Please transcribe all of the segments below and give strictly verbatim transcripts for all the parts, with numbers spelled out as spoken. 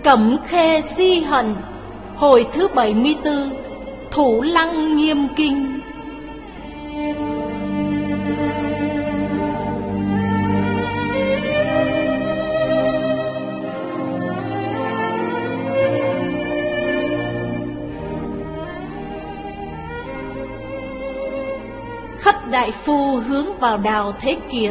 Cẩm Khê Si Hận. Hồi thứ bảy mươi tư. Thủ Lăng Nghiêm Kinh. Khất đại phu hướng vào Đào Thế Kiệt.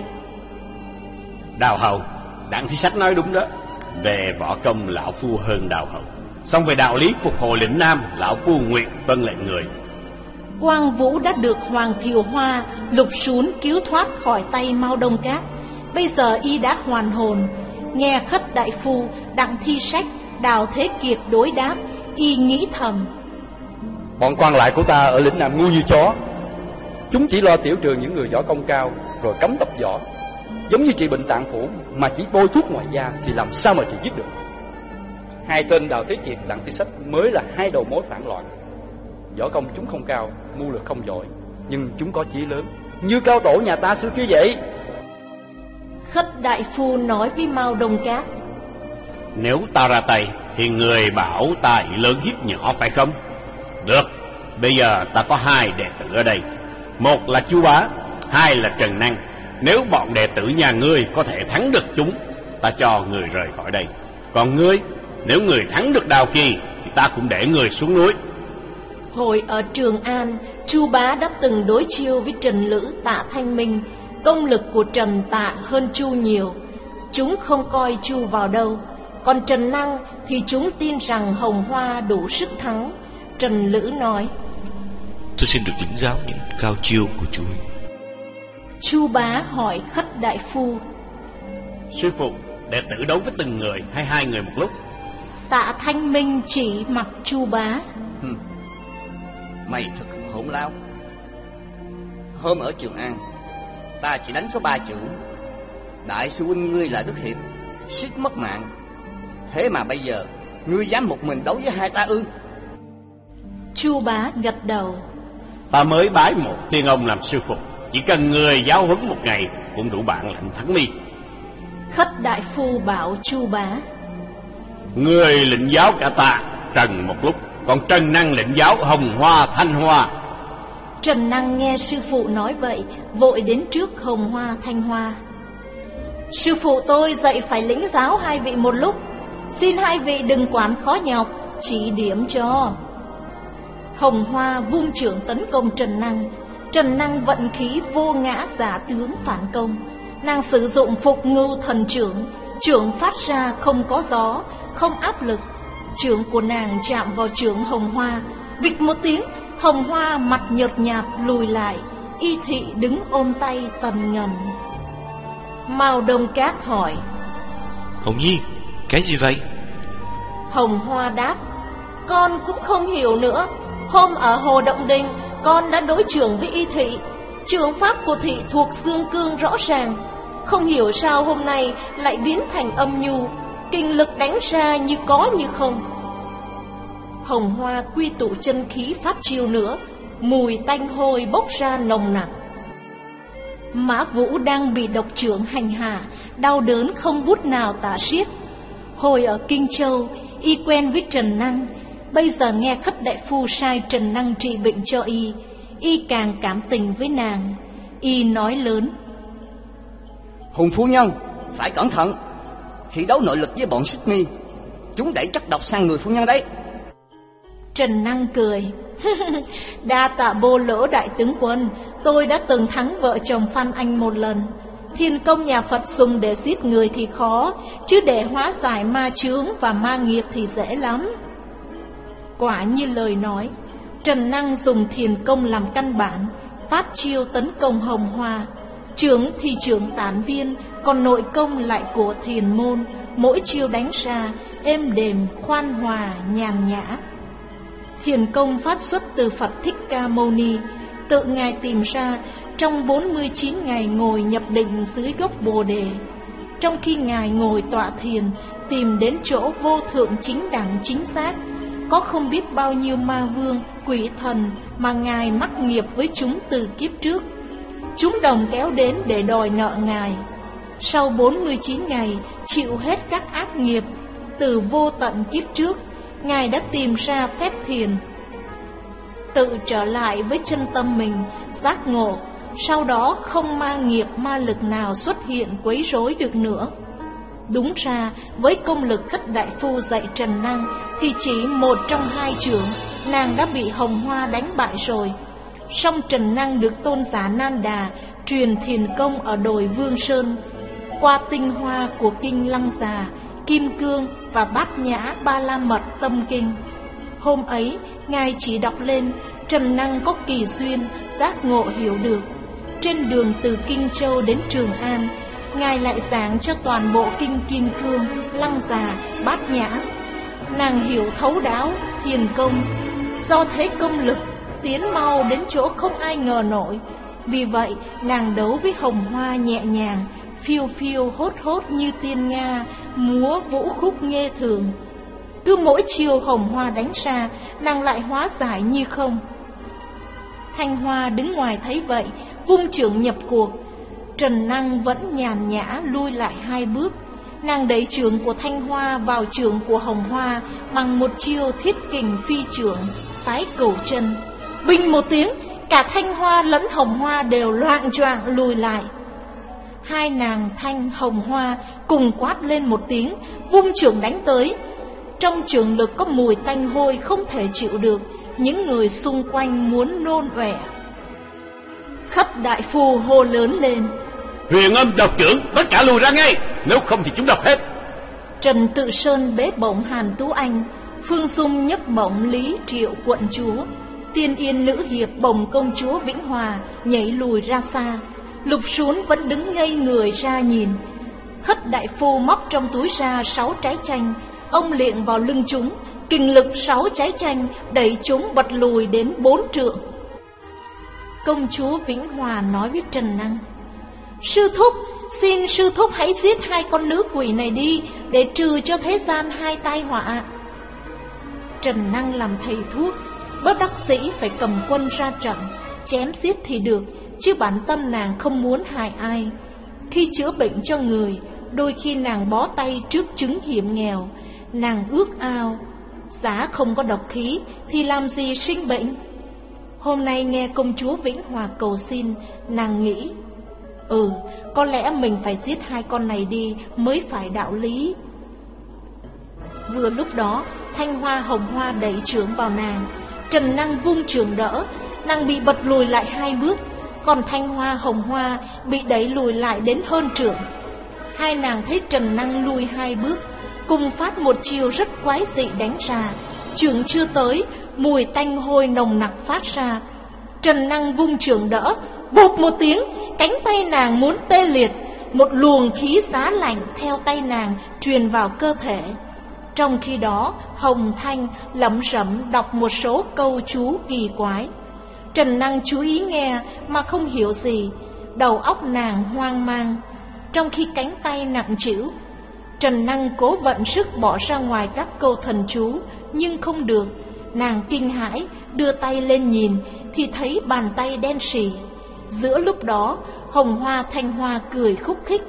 Đào hầu, Đặng Thi Sách nói đúng đó. Về võ công lão phu hơn Đào hầu, song về đạo lý phục hồi lĩnh Nam, lão phu nguyện tuân lệnh người. Quang Vũ đã được Hoàng Thiều Hoa lục sún cứu thoát khỏi tay Mao Đông Cát. Bây giờ y đã hoàn hồn. Nghe Khất đại phu, Đặng Thi Sách, Đào Thế Kiệt đối đáp, y nghĩ thầm: bọn quan lại của ta ở lĩnh Nam ngu như chó. Chúng chỉ lo tiểu trường những người võ công cao, rồi cấm tập võ. Giống như trị bệnh tạng phủ mà chỉ bôi thuốc ngoài da thì làm sao mà trị giết được. Hai tên Đào Thế Kiệt, Đặng Thi Sách mới là hai đầu mối phản loạn. Võ công chúng không cao, mưu lược không giỏi, nhưng chúng có chí lớn, như cao tổ nhà ta xưa kia vậy. Khất đại phu nói với Mao Đông Cát: nếu ta ra tay thì người bảo ta ý lớn hiếp nhỏ phải không? Được, bây giờ ta có hai đệ tử ở đây. Một là Chu Bá, hai là Trần Năng. Nếu bọn đệ tử nhà ngươi có thể thắng được chúng, ta cho người rời khỏi đây. Còn ngươi, nếu người thắng được Đào Kỳ thì ta cũng để người xuống núi. Hồi ở Trường An, Chu Bá đã từng đối chiêu với Trần Lữ, Tạ Thanh Minh. Công lực của Trần Tạ hơn Chu nhiều, chúng không coi Chu vào đâu. Còn Trần Năng thì chúng tin rằng Hồng Hoa đủ sức thắng. Trần Lữ nói: tôi xin được lĩnh giáo những cao chiêu của chú. Chu Bá hỏi Khất đại phu: sư phụ, đệ tử đấu với từng người hay hai người một lúc? Tạ Thanh Minh chỉ mặt Chu Bá: Hừ, mày thật hỗn láo. Hôm ở Trường An, ta chỉ đánh có ba chữ: đại sư huynh ngươi là Đức Hiệp, suýt mất mạng. Thế mà bây giờ ngươi dám một mình đấu với hai ta ư? Chu Bá gật đầu: ta mới bái một tiên ông làm sư phụ, chỉ cần người giáo huấn một ngày cũng đủ bản lĩnh thắng mi. Khất đại phu bảo Chu Bá: người lĩnh giáo cả ta, Trần một lúc, còn Trần Năng lĩnh giáo Hồng Hoa, Thanh Hoa. Trần Năng nghe sư phụ nói vậy, vội đến trước Hồng Hoa, Thanh Hoa. Sư phụ tôi dạy phải lĩnh giáo hai vị một lúc, xin hai vị đừng quản khó nhọc, chỉ điểm cho. Hồng Hoa vung trưởng tấn công Trần Năng. Trần Năng vận khí vô ngã giả tướng phản công. Nàng sử dụng Phục Ngưu Thần Trưởng, trưởng phát ra không có gió, không áp lực. Trưởng của nàng chạm vào trưởng Hồng Hoa, vịch một tiếng, Hồng Hoa mặt nhợt nhạt lùi lại. Y thị đứng ôm tay tần ngần. Mao Đông Cát hỏi: Hồng Nhi, cái gì vậy? Hồng Hoa đáp: con cũng không hiểu nữa. Hôm ở Hồ Động Đình, con đã đối trưởng với Y thị. Trường pháp của thị thuộc dương cương rõ ràng, không hiểu sao hôm nay lại biến thành âm nhu, kinh lực đánh ra như có như không. Hồng Hoa quy tụ chân khí phát chiêu nữa, mùi tanh hôi bốc ra nồng nặc. Mã Vũ đang bị độc trưởng hành hạ, đau đớn không bút nào tả xiết. Hồi ở Kinh Châu, y quen với Trần Năng, bây giờ nghe Khất đại phu sai Trần Năng trị bệnh cho y, y càng cảm tình với nàng. Y nói lớn: Hùng phu nhân, phải cẩn thận. Khi đấu nội lực với bọn Xích Mi, chúng đẩy chất độc sang người phu nhân đấy. Trần Năng cười: đa tạ Bô Lỗ đại tướng quân, tôi đã từng thắng vợ chồng Phan Anh một lần. Thiên công nhà Phật dùng để giết người thì khó, chứ để hóa giải ma chướng và ma nghiệp thì dễ lắm. Quả như lời nói, Trần Năng dùng thiền công làm căn bản, phát chiêu tấn công Hồng Hoa. Trưởng thì trưởng tán viên, còn nội công lại của thiền môn. Mỗi chiêu đánh ra êm đềm, khoan hòa, nhàn nhã. Thiền công phát xuất từ Phật Thích Ca Mâu Ni, tự Ngài tìm ra trong bốn mươi chín ngày ngồi nhập định dưới gốc Bồ Đề. Trong khi Ngài ngồi tọa thiền, tìm đến chỗ vô thượng chính đẳng chính xác, có không biết bao nhiêu ma vương, quỷ thần mà Ngài mắc nghiệp với chúng từ kiếp trước. Chúng đồng kéo đến để đòi nợ Ngài. Sau bốn mươi chín ngày chịu hết các ác nghiệp, từ vô tận kiếp trước, Ngài đã tìm ra phép thiền, tự trở lại với chân tâm mình, giác ngộ. Sau đó không ma nghiệp ma lực nào xuất hiện quấy rối được nữa. Đúng ra với công lực Khất Đại Phu dạy Trần Năng thì chỉ một trong hai chưởng nàng đã bị Hồng Hoa đánh bại rồi. Song Trần Năng được tôn giả Nan Đà truyền thiền công ở đồi Vương Sơn, qua tinh hoa của kinh Lăng Già, Kim Cương và Bát Nhã Ba La Mật Tâm Kinh. Hôm ấy Ngài chỉ đọc lên, Trần Năng có kỳ duyên giác ngộ hiểu được. Trên đường từ Kinh Châu đến Trường An, Ngài lại giảng cho toàn bộ kinh Kim Cương, Lăng Già, Bát Nhã. Nàng hiểu thấu đáo thiền công, do thế công lực tiến mau đến chỗ không ai ngờ nổi. Vì vậy nàng đấu với Hồng Hoa nhẹ nhàng, phiêu phiêu hốt hốt như tiên Nga, múa vũ khúc nghe thường. Cứ mỗi chiều Hồng Hoa đánh ra, nàng lại hóa giải như không. Thanh Hoa đứng ngoài thấy vậy, vung chưởng nhập cuộc. Trần Năng vẫn nhàn nhã lui lại hai bước. Nàng đẩy chưởng của Thanh Hoa vào chưởng của Hồng Hoa bằng một chiêu thiết kình phi chưởng, phái cửu chân. Bình một tiếng, cả Thanh Hoa lẫn Hồng Hoa đều loạng choạng lùi lại. Hai nàng Thanh Hồng Hoa cùng quát lên một tiếng, vung chưởng đánh tới. Trong chưởng lực có mùi tanh hôi không thể chịu được, những người xung quanh muốn nôn ọe. Khất Đại Phu hô lớn lên: Huyền Âm độc chưởng, tất cả lùi ra ngay, nếu không thì chúng độc hết. Trần Tự Sơn bế bổng Hàn Tú Anh, Phương Dung nhấc bổng Lý Triệu quận chúa, Tiên Yên nữ hiệp bồng công chúa Vĩnh Hòa nhảy lùi ra xa. Lục Sún vẫn đứng ngây người ra nhìn. Khất Đại Phu móc trong túi ra sáu trái chanh, ông liệng vào lưng chúng, kình lực sáu trái chanh đẩy chúng bật lùi đến bốn trượng. Công chúa Vĩnh Hòa nói với Trần Năng: Sư thúc, xin sư thúc hãy giết hai con nữ quỷ này đi, để trừ cho thế gian hai tai họa. Trần Năng làm thầy thuốc, bất đắc dĩ phải cầm quân ra trận, chém giết thì được, chứ bản tâm nàng không muốn hại ai. Khi chữa bệnh cho người, đôi khi nàng bó tay trước chứng hiểm nghèo. Nàng ước ao, giá không có độc khí thì làm gì sinh bệnh. Hôm nay nghe công chúa Vĩnh Hòa cầu xin, nàng nghĩ, Ừ, có lẽ mình phải giết hai con này đi mới phải đạo lý. Vừa lúc đó, Thanh Hoa Hồng Hoa đẩy chưởng vào nàng. Trần Năng vung chưởng đỡ, nàng bị bật lùi lại hai bước, còn Thanh Hoa Hồng Hoa bị đẩy lùi lại đến hơn trượng. Hai nàng thấy Trần Năng lùi hai bước, cùng phát một chiều rất quái dị đánh ra. Chưởng chưa tới, mùi tanh hôi nồng nặc phát ra. Trần Năng vung chưởng đỡ, bụp một tiếng, cánh tay nàng muốn tê liệt. Một luồng khí giá lạnh theo tay nàng truyền vào cơ thể. Trong khi đó, Hồng Thanh lẩm rẩm đọc một số câu chú kỳ quái. Trần Năng chú ý nghe mà không hiểu gì, đầu óc nàng hoang mang. Trong khi cánh tay nặng trĩu, Trần Năng cố vận sức bỏ ra ngoài các câu thần chú, nhưng không được. Nàng kinh hãi, đưa tay lên nhìn, thì thấy bàn tay đen sì. Giữa lúc đó, Hồng Hoa Thanh Hoa cười khúc khích.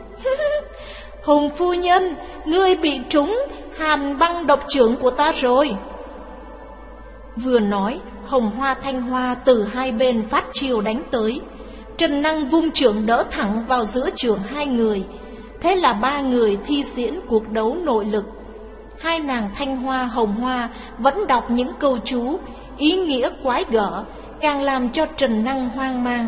Hùng phu nhân, ngươi bị trúng hàn băng độc chưởng của ta rồi. Vừa nói, Hồng Hoa Thanh Hoa từ hai bên phát chiêu đánh tới. Trần Năng vung chưởng đỡ thẳng vào giữa chưởng hai người. Thế là ba người thi diễn cuộc đấu nội lực. Hai nàng Thanh Hoa Hồng Hoa vẫn đọc những câu chú, ý nghĩa quái gở, càng làm cho Trần Năng hoang mang.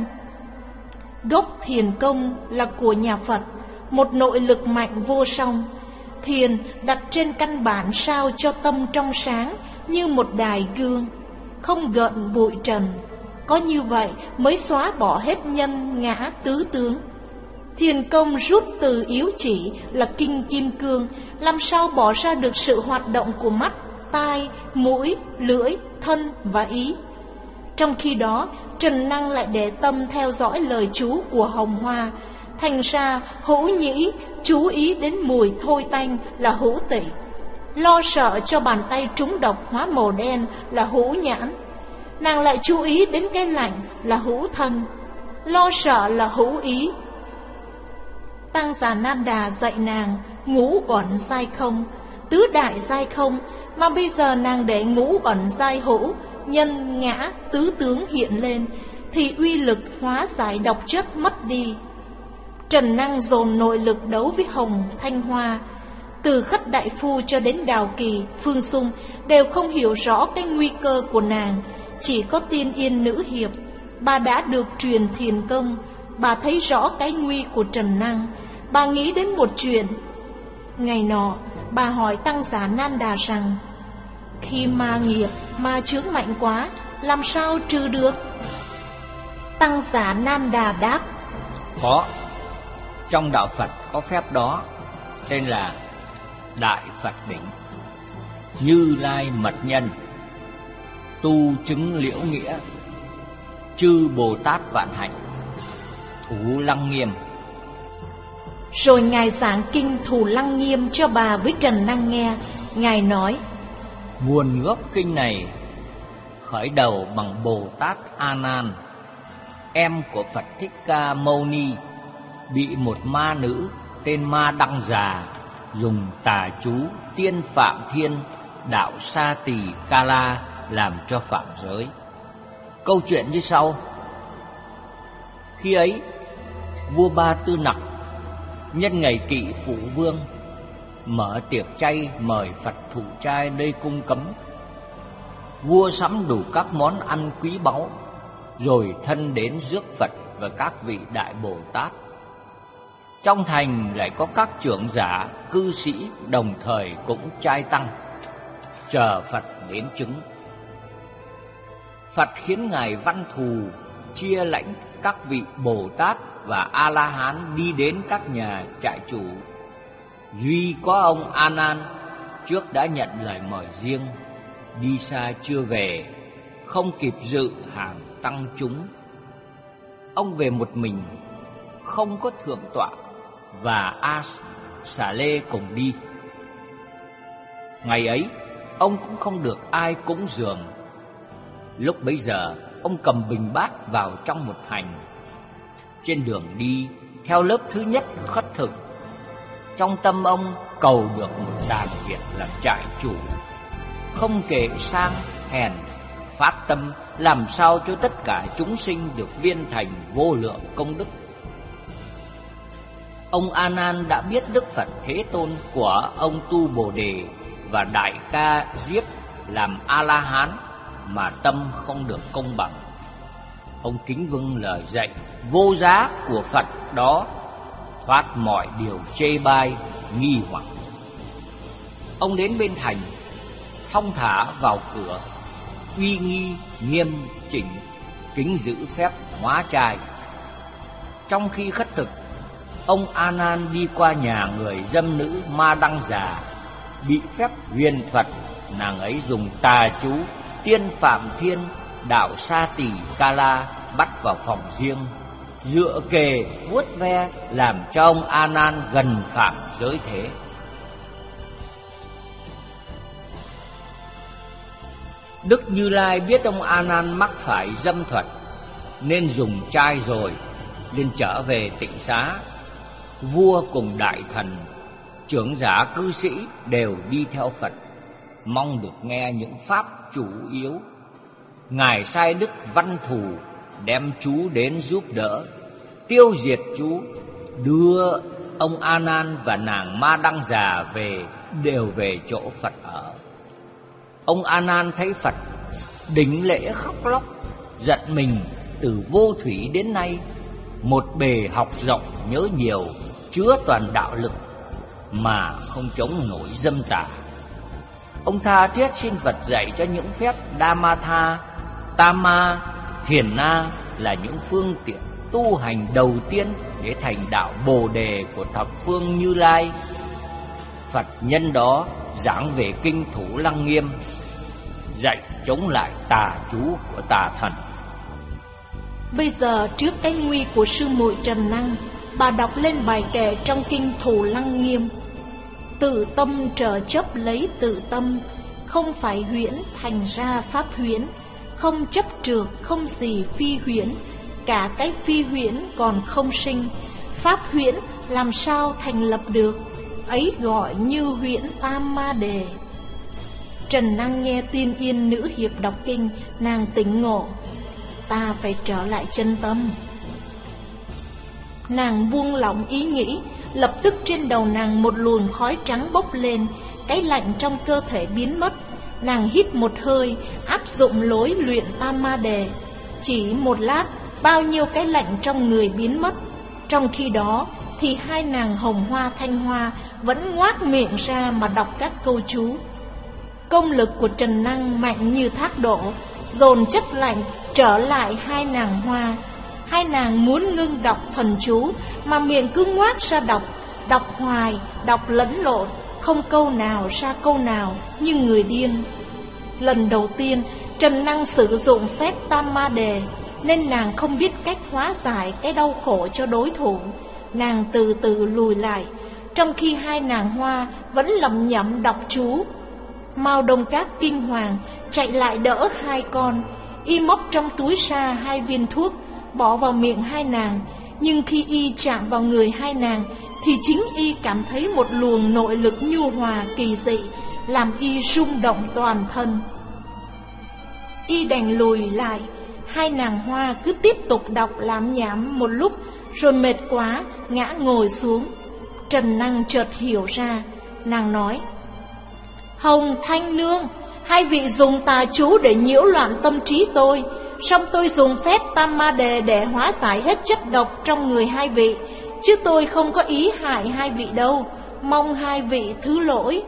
Gốc thiền công là của nhà Phật, một nội lực mạnh vô song. Thiền đặt trên căn bản sao cho tâm trong sáng như một đài gương, không gợn bụi trần. Có như vậy mới xóa bỏ hết nhân ngã tứ tướng. Thiền công rút từ yếu chỉ là kinh Kim Cương, làm sao bỏ ra được sự hoạt động của mắt, tai, mũi, lưỡi, thân và ý. Trong khi đó, Trần Năng lại để tâm theo dõi lời chú của Hồng Hoa. Thành ra Hữu Nhĩ chú ý đến mùi thôi tanh là Hữu Tỵ, lo sợ cho bàn tay trúng độc hóa màu đen là Hữu Nhãn. Nàng lại chú ý đến cái lạnh là Hữu Thân, lo sợ là Hữu Ý. Tăng giả Nam Đà dạy nàng ngũ uẩn sai không, tứ đại giai không, mà bây giờ nàng để ngũ ẩn giai hữu, nhân ngã tứ tướng hiện lên, thì uy lực hóa giải độc chất mất đi. Trần Năng dồn nội lực đấu với Hồng Thanh Hoa. Từ Khất Đại Phu cho đến Đào Kỳ, Phương Sung đều không hiểu rõ cái nguy cơ của nàng. Chỉ có Tiên Yên nữ hiệp, bà đã được truyền thiền công, bà thấy rõ cái nguy của Trần Năng. Bà nghĩ đến một chuyện. Ngày nọ, bà hỏi Tăng Giả Nan Đà rằng, khi ma nghiệp, ma chướng mạnh quá, làm sao trừ được? Tăng Giả Nan Đà đáp, có. Trong đạo Phật có phép đó, tên là Đại Phật Đỉnh. Như Lai Mật Nhân, tu chứng liễu nghĩa, chư Bồ Tát vạn hạnh, Thủ Lăng Nghiêm. Rồi Ngài giảng kinh Thủ Lăng Nghiêm cho bà với Trần Năng nghe. Ngài nói, nguồn gốc kinh này khởi đầu bằng Bồ Tát A Nan, em của Phật Thích Ca Mâu Ni, bị một ma nữ tên Ma Đăng Già dùng tà chú tiên phạm thiên đạo sa tỳ ca la làm cho phạm giới. Câu chuyện như sau. Khi ấy, vua Ba Tư Nặc nhân ngày Kỷ Phụ Vương mở tiệc chay mời Phật thụ trai đây cung cấm. Vua sắm đủ các món ăn quý báu, rồi thân đến rước Phật và các vị Đại Bồ Tát. Trong thành lại có các trưởng giả, cư sĩ đồng thời cũng trai tăng, chờ Phật đến chứng. Phật khiến Ngài Văn Thù chia lãnh các vị Bồ Tát và A-la-hán đi đến các nhà trại chủ. Duy có ông A Nan trước đã nhận lời mời riêng, đi xa chưa về, không kịp dự hàng tăng chúng. Ông về một mình, không có thượng tọa và A Xà Lê cùng đi. Ngày ấy, ông cũng không được ai cúng dường. Lúc bấy giờ, ông cầm bình bát vào trong một hành. Trên đường đi, theo lớp thứ nhất khất thực, trong tâm ông cầu được một đàn Việt làm trại chủ, không kể sang hèn, phát tâm làm sao cho tất cả chúng sinh được viên thành vô lượng công đức. Ông A Nan đã biết Đức Phật Thế Tôn của ông Tu Bồ Đề và Đại Ca Diếp làm A-la-hán mà tâm không được công bằng. Ông kính vâng lời dạy vô giá của Phật đó, thoát mọi điều chê bai, nghi hoặc. Ông đến bên thành, thong thả vào cửa, uy nghi nghiêm chỉnh, kính giữ phép hóa trai. Trong khi khất thực, ông A Nan đi qua nhà người dâm nữ Ma Đăng Già, bị phép huyền thuật, nàng ấy dùng tà chú tiên phạm thiên đạo sa tỳ ca la bắt vào phòng riêng, dựa kề vuốt ve làm cho ông A Nan gần phạm giới thế. Đức Như Lai biết ông A Nan mắc phải dâm thuật, nên dùng trai rồi, nên trở về tịnh xá. Vua cùng đại thần, trưởng giả cư sĩ đều đi theo Phật, mong được nghe những pháp chủ yếu. Ngài sai Đức Văn Thù đem chú đến giúp đỡ, tiêu diệt chú, đưa ông A Nan và nàng Ma Đăng Già về, đều về chỗ Phật ở. Ông A Nan thấy Phật đỉnh lễ khóc lóc, giận mình từ vô thủy đến nay, một bề học rộng nhớ nhiều, chứa toàn đạo lực mà không chống nổi dâm tà. Ông tha thiết xin Phật dạy cho những phép Dhamatha, Tama, Thiền Na là những phương tiện tu hành đầu tiên để thành đạo Bồ Đề của thập phương Như Lai. Phật nhân đó giảng về kinh Thủ Lăng Nghiêm, dạy chống lại tà chú của tà thần. Bây giờ trước cái nguy của sư muội Trần Năng, bà đọc lên bài kệ trong kinh Thủ Lăng Nghiêm. Tự tâm trở chấp lấy tự tâm, không phải huyễn thành ra pháp huyễn, không chấp trược không gì phi huyễn, cả cái phi huyễn còn không sinh, pháp huyễn làm sao thành lập được. ấy gọi như huyện Tam Ma Đề. Trần Năng nghe Tiên Yên nữ hiệp đọc kinh, nàng tỉnh ngộ. Ta phải trở lại chân tâm. Nàng buông lỏng ý nghĩ, lập tức trên đầu nàng một luồng khói trắng bốc lên, cái lạnh trong cơ thể biến mất. Nàng hít một hơi, áp dụng lối luyện Tam Ma Đề. Chỉ một lát, bao nhiêu cái lạnh trong người biến mất. Trong khi đó thì hai nàng Hồng Hoa Thanh Hoa vẫn ngoác miệng ra mà đọc các câu chú. Công lực của Trần Năng mạnh như thác đổ, dồn chất lạnh trở lại hai nàng Hoa. Hai nàng muốn ngưng đọc thần chú mà miệng cứ ngoác ra đọc, đọc hoài, đọc lẫn lộn, không câu nào ra câu nào, như người điên. Lần đầu tiên Trần Năng sử dụng phép Tam Ma Đề, nên nàng không biết cách hóa giải cái đau khổ cho đối thủ. Nàng từ từ lùi lại, trong khi hai nàng Hoa vẫn lẩm nhẩm đọc chú. Mao Đông Các kinh hoàng chạy lại đỡ hai con. Y móc trong túi ra hai viên thuốc, bỏ vào miệng hai nàng. Nhưng khi y chạm vào người hai nàng, thì chính y cảm thấy một luồng nội lực nhu hòa kỳ dị, làm y rung động toàn thân. Y đành lùi lại. Hai nàng Hoa cứ tiếp tục đọc lảm nhảm một lúc, rồi mệt quá ngã ngồi xuống. Trần Năng chợt hiểu ra, nàng nói: Hồng Thanh Nương, hai vị dùng tà chú để nhiễu loạn tâm trí tôi, song tôi dùng phép Tam Ma Đề để hóa giải hết chất độc trong người hai vị, chứ tôi không có ý hại hai vị đâu, mong hai vị thứ lỗi.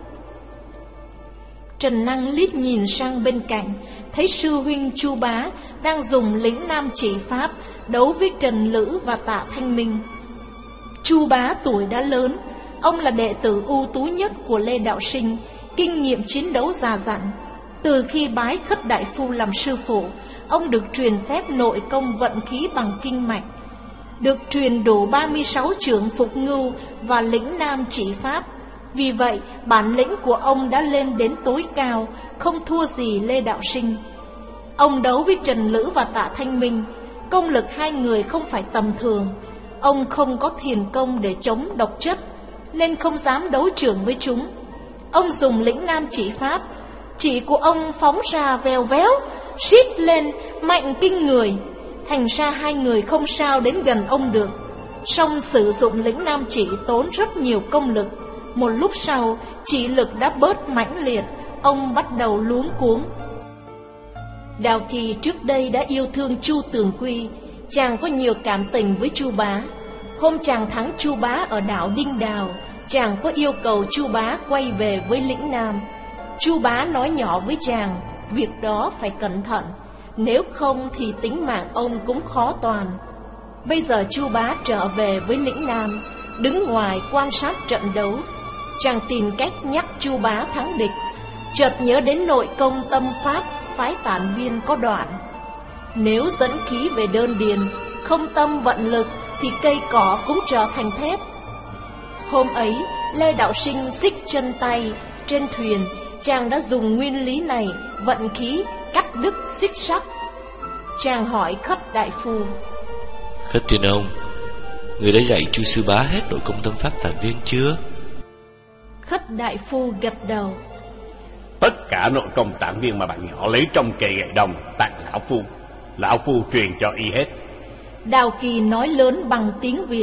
Trần Năng liếc nhìn sang bên cạnh, thấy sư huynh Chu Bá đang dùng lĩnh Nam Chỉ Pháp đấu với Trần Lữ và Tạ Thanh Minh. Chu Bá tuổi đã lớn, ông là đệ tử ưu tú nhất của Lê Đạo Sinh, kinh nghiệm chiến đấu già dặn. Từ khi bái Khất Đại Phu làm sư phụ, ông được truyền phép nội công vận khí bằng kinh mạch, được truyền đủ ba mươi sáu chưởng Phục Ngưu và lĩnh Nam Chỉ Pháp. Vì vậy, bản lĩnh của ông đã lên đến tối cao, không thua gì Lê Đạo Sinh. Ông đấu với Trần Lữ và Tạ Thanh Minh, công lực hai người không phải tầm thường. Ông không có thiền công để chống độc chất, nên không dám đấu trưởng với chúng. Ông dùng lĩnh Nam Chỉ Pháp, chỉ của ông phóng ra vèo véo, xít lên mạnh kinh người. Thành ra hai người không sao đến gần ông được. Song sử dụng lĩnh Nam Chỉ tốn rất nhiều công lực. Một lúc sau, chỉ lực đã bớt mãnh liệt, ông bắt đầu luống cuống. Đào Kỳ trước đây đã yêu thương Chu Tường Quy, chàng có nhiều cảm tình với Chu Bá. Hôm chàng thắng Chu Bá ở đảo Đinh Đào, chàng có yêu cầu Chu Bá quay về với lĩnh Nam. Chu Bá nói nhỏ với chàng, việc đó phải cẩn thận, nếu không thì tính mạng ông cũng khó toàn. Bây giờ Chu Bá trở về với lĩnh Nam, đứng ngoài quan sát trận đấu. Chàng tìm cách nhắc Chu Bá thắng địch, chợt nhớ đến nội công tâm pháp phái Tản Viên có đoạn: nếu dẫn khí về đơn điền, không tâm vận lực, thì cây cỏ cũng trở thành thép. Hôm ấy, Lê Đạo Sinh xích chân tay trên thuyền, chàng đã dùng nguyên lý này vận khí cắt đứt xích sắt. Chàng hỏi Khất Đại Phu: Khất Tiên Ông, người đã dạy Chu Sư Bá hết nội công tâm pháp Tản Viên chưa? Khất Đại Phu gật đầu: Tất cả nội công Tản Viên mà bạn nhỏ lấy trong kệ gậy đồng tặng lão phu, lão phu truyền cho y hết. Đào Kỳ nói lớn bằng tiếng Việt: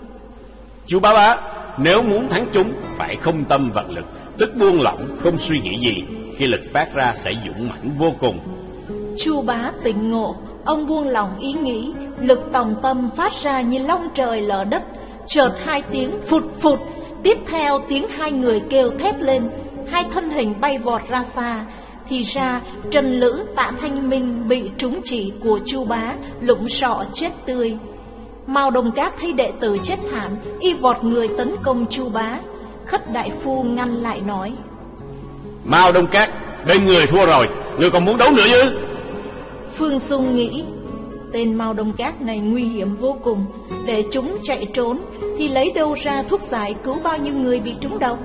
Chú Bá Bá, nếu muốn thắng chúng phải không tâm vận lực, tức buông lỏng, không suy nghĩ gì, khi lực phát ra sẽ dũng mãnh vô cùng. Chu Bá tỉnh ngộ, ông buông lỏng ý nghĩ, lực tòng tâm phát ra như long trời lở đất. Chợt hai tiếng phụt phụt, tiếp theo tiếng hai người kêu thét lên, hai thân hình bay vọt ra xa. Thì ra Trần Lữ, Tạ Thanh Minh bị trúng chỉ của Chu Bá, lụng sọ chết tươi. Mao Đông Các thấy đệ tử chết thảm, y vọt người tấn công Chu Bá. Khất Đại Phu ngăn lại nói: Mao Đông Các, bên người thua rồi, người còn muốn đấu nữa chứ? Phương Dung nghĩ, tên Mao Đông Các này nguy hiểm vô cùng, để chúng chạy trốn thì lấy đâu ra thuốc giải cứu bao nhiêu người bị trúng độc.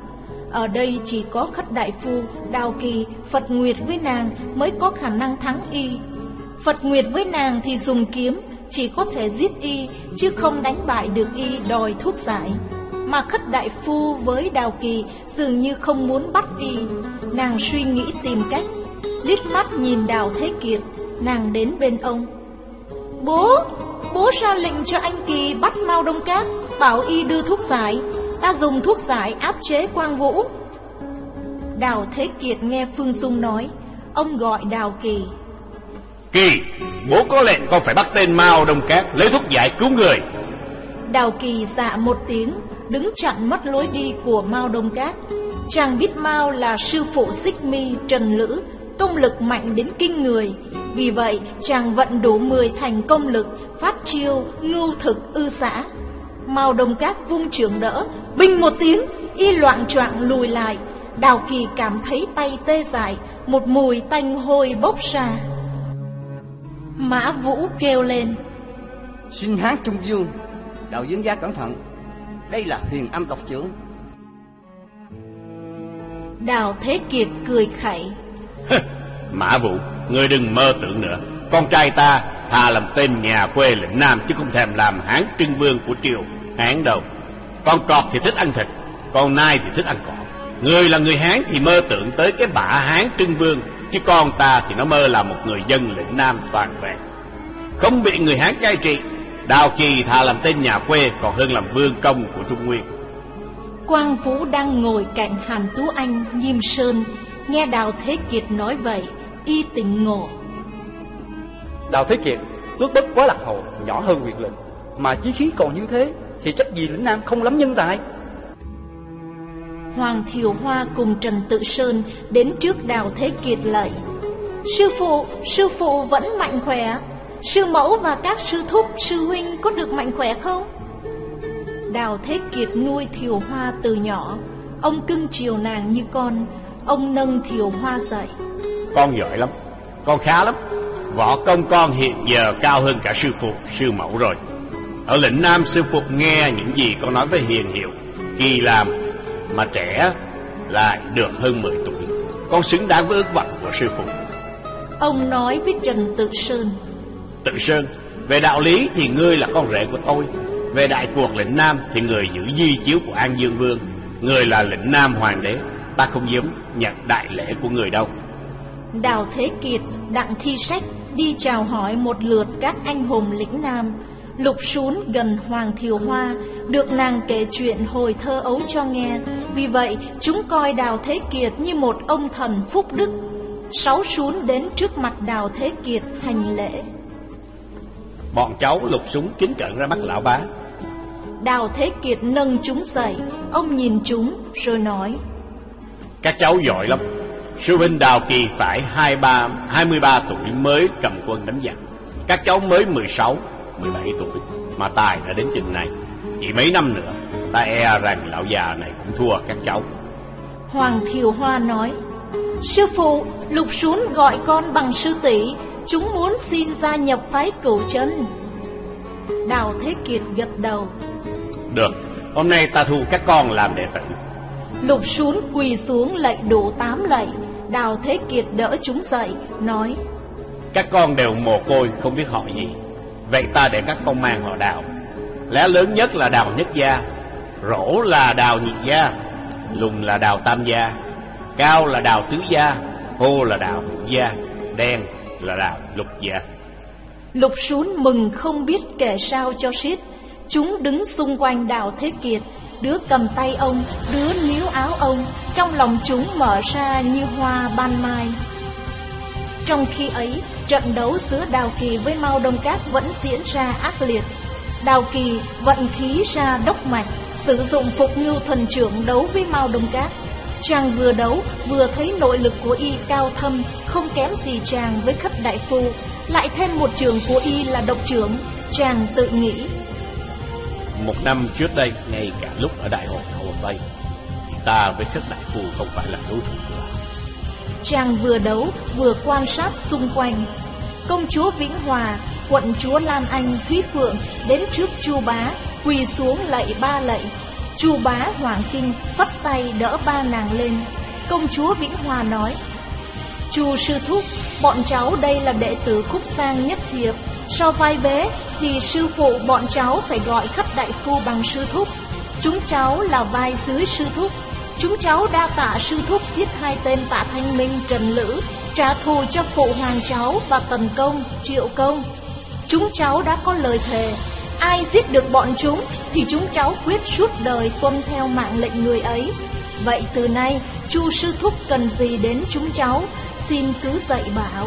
Ở đây chỉ có Khất Đại Phu, Đào Kỳ, Phật Nguyệt với nàng mới có khả năng thắng y. Phật Nguyệt với nàng thì dùng kiếm, chỉ có thể giết y, chứ không đánh bại được y đòi thuốc giải. mà Khất đại phu với Đào Kỳ dường như không muốn bắt y. Nàng suy nghĩ tìm cách, liếc mắt nhìn Đào Thế Kiệt, nàng đến bên ông. Bố, bố ra lệnh cho anh Kỳ bắt Mao Đông Các, bảo y đưa thuốc giải. Ta dùng thuốc giải áp chế Quang Vũ. Đào Thế Kiệt nghe Phương Dung nói, ông gọi Đào Kỳ. Kỳ, bố có lệnh con phải bắt tên Mao Đông Các lấy thuốc giải cứu người. Đào Kỳ dạ một tiếng, đứng chặn mất lối đi của Mao Đông Các. Chàng biết Mao là sư phụ Xích Mi Trần Lữ, công lực mạnh đến kinh người. Vì vậy chàng vận đủ mười thành công lực, phát chiêu ngưu thực ư xã. Mao Đông Các vung trưởng đỡ, binh một tiếng, y loạng choạng lùi lại. Đào Kỳ cảm thấy tay tê dại, một mùi tanh hôi bốc ra. Mã Vũ kêu lên, Xin Hán Trung Dương, Đạo Dương gia cẩn thận, đây là Huyền Âm tộc trưởng. Đào Thế Kiệt cười khẩy, Mã Vũ, ngươi đừng mơ tưởng nữa. Con trai ta thà làm tên nhà quê lĩnh Nam, chứ không thèm làm Hán Trưng Vương của triều Hán đâu. Con cọp thì thích ăn thịt, con nai thì thích ăn cỏ. Người là người Hán thì mơ tưởng tới cái bả Hán Trưng Vương, chứ con ta thì nó mơ là một người dân lĩnh Nam toàn vẹn, không bị người Hán cai trị. Đào Kỳ thà làm tên nhà quê còn hơn làm vương công của Trung Nguyên. Quang Vũ đang ngồi cạnh Hàn Tú Anh, Nghiêm Sơn, nghe Đào Thế Kiệt nói vậy, y tỉnh ngộ. Đào Thế Kiệt tước bất quá lạc hậu, nhỏ hơn Nguyệt Lệnh, mà chí khí còn như thế thì trách gì lĩnh Nam không lắm nhân tài. Hoàng Thiều Hoa cùng Trần Tự Sơn đến trước Đào Thế Kiệt lạy, Sư phụ, sư phụ vẫn mạnh khỏe. Sư mẫu và các sư thúc, sư huynh có được mạnh khỏe không? Đào Thế Kiệt nuôi Thiều Hoa từ nhỏ, ông cưng chiều nàng như con. Ông nâng Thiều Hoa dậy, Con giỏi lắm, con khá lắm. Võ công con hiện giờ cao hơn cả sư phụ, sư mẫu rồi. Ở lĩnh Nam sư phụ nghe những gì con nói với hiền hiệu, kỳ làm mà trẻ lại được hơn mười tuổi. Con xứng đáng với ước vọng của sư phụ. ông nói với Trần Tự Sơn. Tự Sơn, về đạo lý thì ngươi là con rể của tôi. Về đại cuộc lĩnh Nam thì người giữ di chiếu của An Dương Vương. Người là lĩnh Nam hoàng đế, ta không dám nhận đại lễ của người đâu. Đào Thế Kiệt, Đặng Thi Sách đi chào hỏi một lượt các anh hùng lĩnh Nam. Lục Sún gần Hoàng Thiều Hoa, được nàng kể chuyện hồi thơ ấu cho nghe. Vì vậy chúng coi Đào Thế Kiệt như một ông thần phúc đức. Sáu Sún đến trước mặt Đào Thế Kiệt hành lễ. Bọn cháu Lục Sún kính cẩn ra mắt lão bá. Đào Thế Kiệt nâng chúng dậy, ông nhìn chúng rồi nói: Các cháu giỏi lắm. Sư huynh Đào Kỳ phải hai ba, hai mươi ba tuổi mới cầm quân đánh giặc. Các cháu mới mười sáu, mười bảy tuổi mà tài đã đến chừng này. Chỉ mấy năm nữa ta e rằng lão già này cũng thua các cháu. Hoàng Thiều Hoa nói: Sư phụ, Lục Sún gọi con bằng sư tỷ, chúng muốn xin gia nhập phái Cửu Chân. Đào Thế Kiệt gật đầu. Được, hôm nay ta thu các con làm đệ tử. Lục Sún quỳ xuống lạy đủ tám lạy. Đào Thế Kiệt đỡ chúng dậy, nói: Các con đều mồ côi, không biết họ gì. Vậy ta để các con mang họ Đào. Lẽ lớn nhất là Đào Nhất Gia, Rỗ là Đào Nhị Gia, Lùng là Đào Tam Gia, Cao là Đào Tứ Gia, Hô là Đào Ngũ Gia, Đen là Đào Lục Gia. Lục Sún mừng không biết kể sao cho xiết. Chúng đứng xung quanh Đào Thế Kiệt, đứa cầm tay ông, đứa níu áo ông. Trong lòng chúng mở ra như hoa ban mai. Trong khi ấy, trận đấu giữa Đào Kỳ với Mao Đông Các vẫn diễn ra ác liệt. Đào Kỳ vận khí ra đốc mạch, sử dụng Phục Ngưu Thần Trưởng đấu với Mao Đông Các. Chàng vừa đấu vừa thấy nội lực của y cao thâm, không kém gì chàng với Khất đại phu. Lại thêm một trường của y là độc trưởng. Chàng tự nghĩ: Một năm trước đây, ngay cả lúc ở đại hội Hồ Tây, ta với Khất đại phu không phải là đối thủ của. Chàng vừa đấu vừa quan sát xung quanh. Công chúa Vĩnh Hòa, quận chúa Lan Anh, Thúy Phượng đến trước Chu Bá, quỳ xuống lạy ba lạy. Chu Bá hoảng kinh, vắt tay đỡ ba nàng lên. Công chúa Vĩnh Hòa nói: Chu sư thúc, bọn cháu đây là đệ tử Khúc Sang Nhất Hiệp. So vai vế thì sư phụ bọn cháu phải gọi Khất đại phu bằng sư thúc. Chúng cháu là vai dưới sư thúc. Chúng cháu đa tạ sư thúc giết hai tên Tạ Thanh Minh, Trần Lữ, trả thù cho phụ hoàng cháu và Tần Công, Triệu Công. Chúng cháu đã có lời thề, ai giết được bọn chúng thì chúng cháu quyết suốt đời tuân theo mạng lệnh người ấy. Vậy từ nay Chu sư thúc cần gì đến chúng cháu, xin cứ dạy bảo.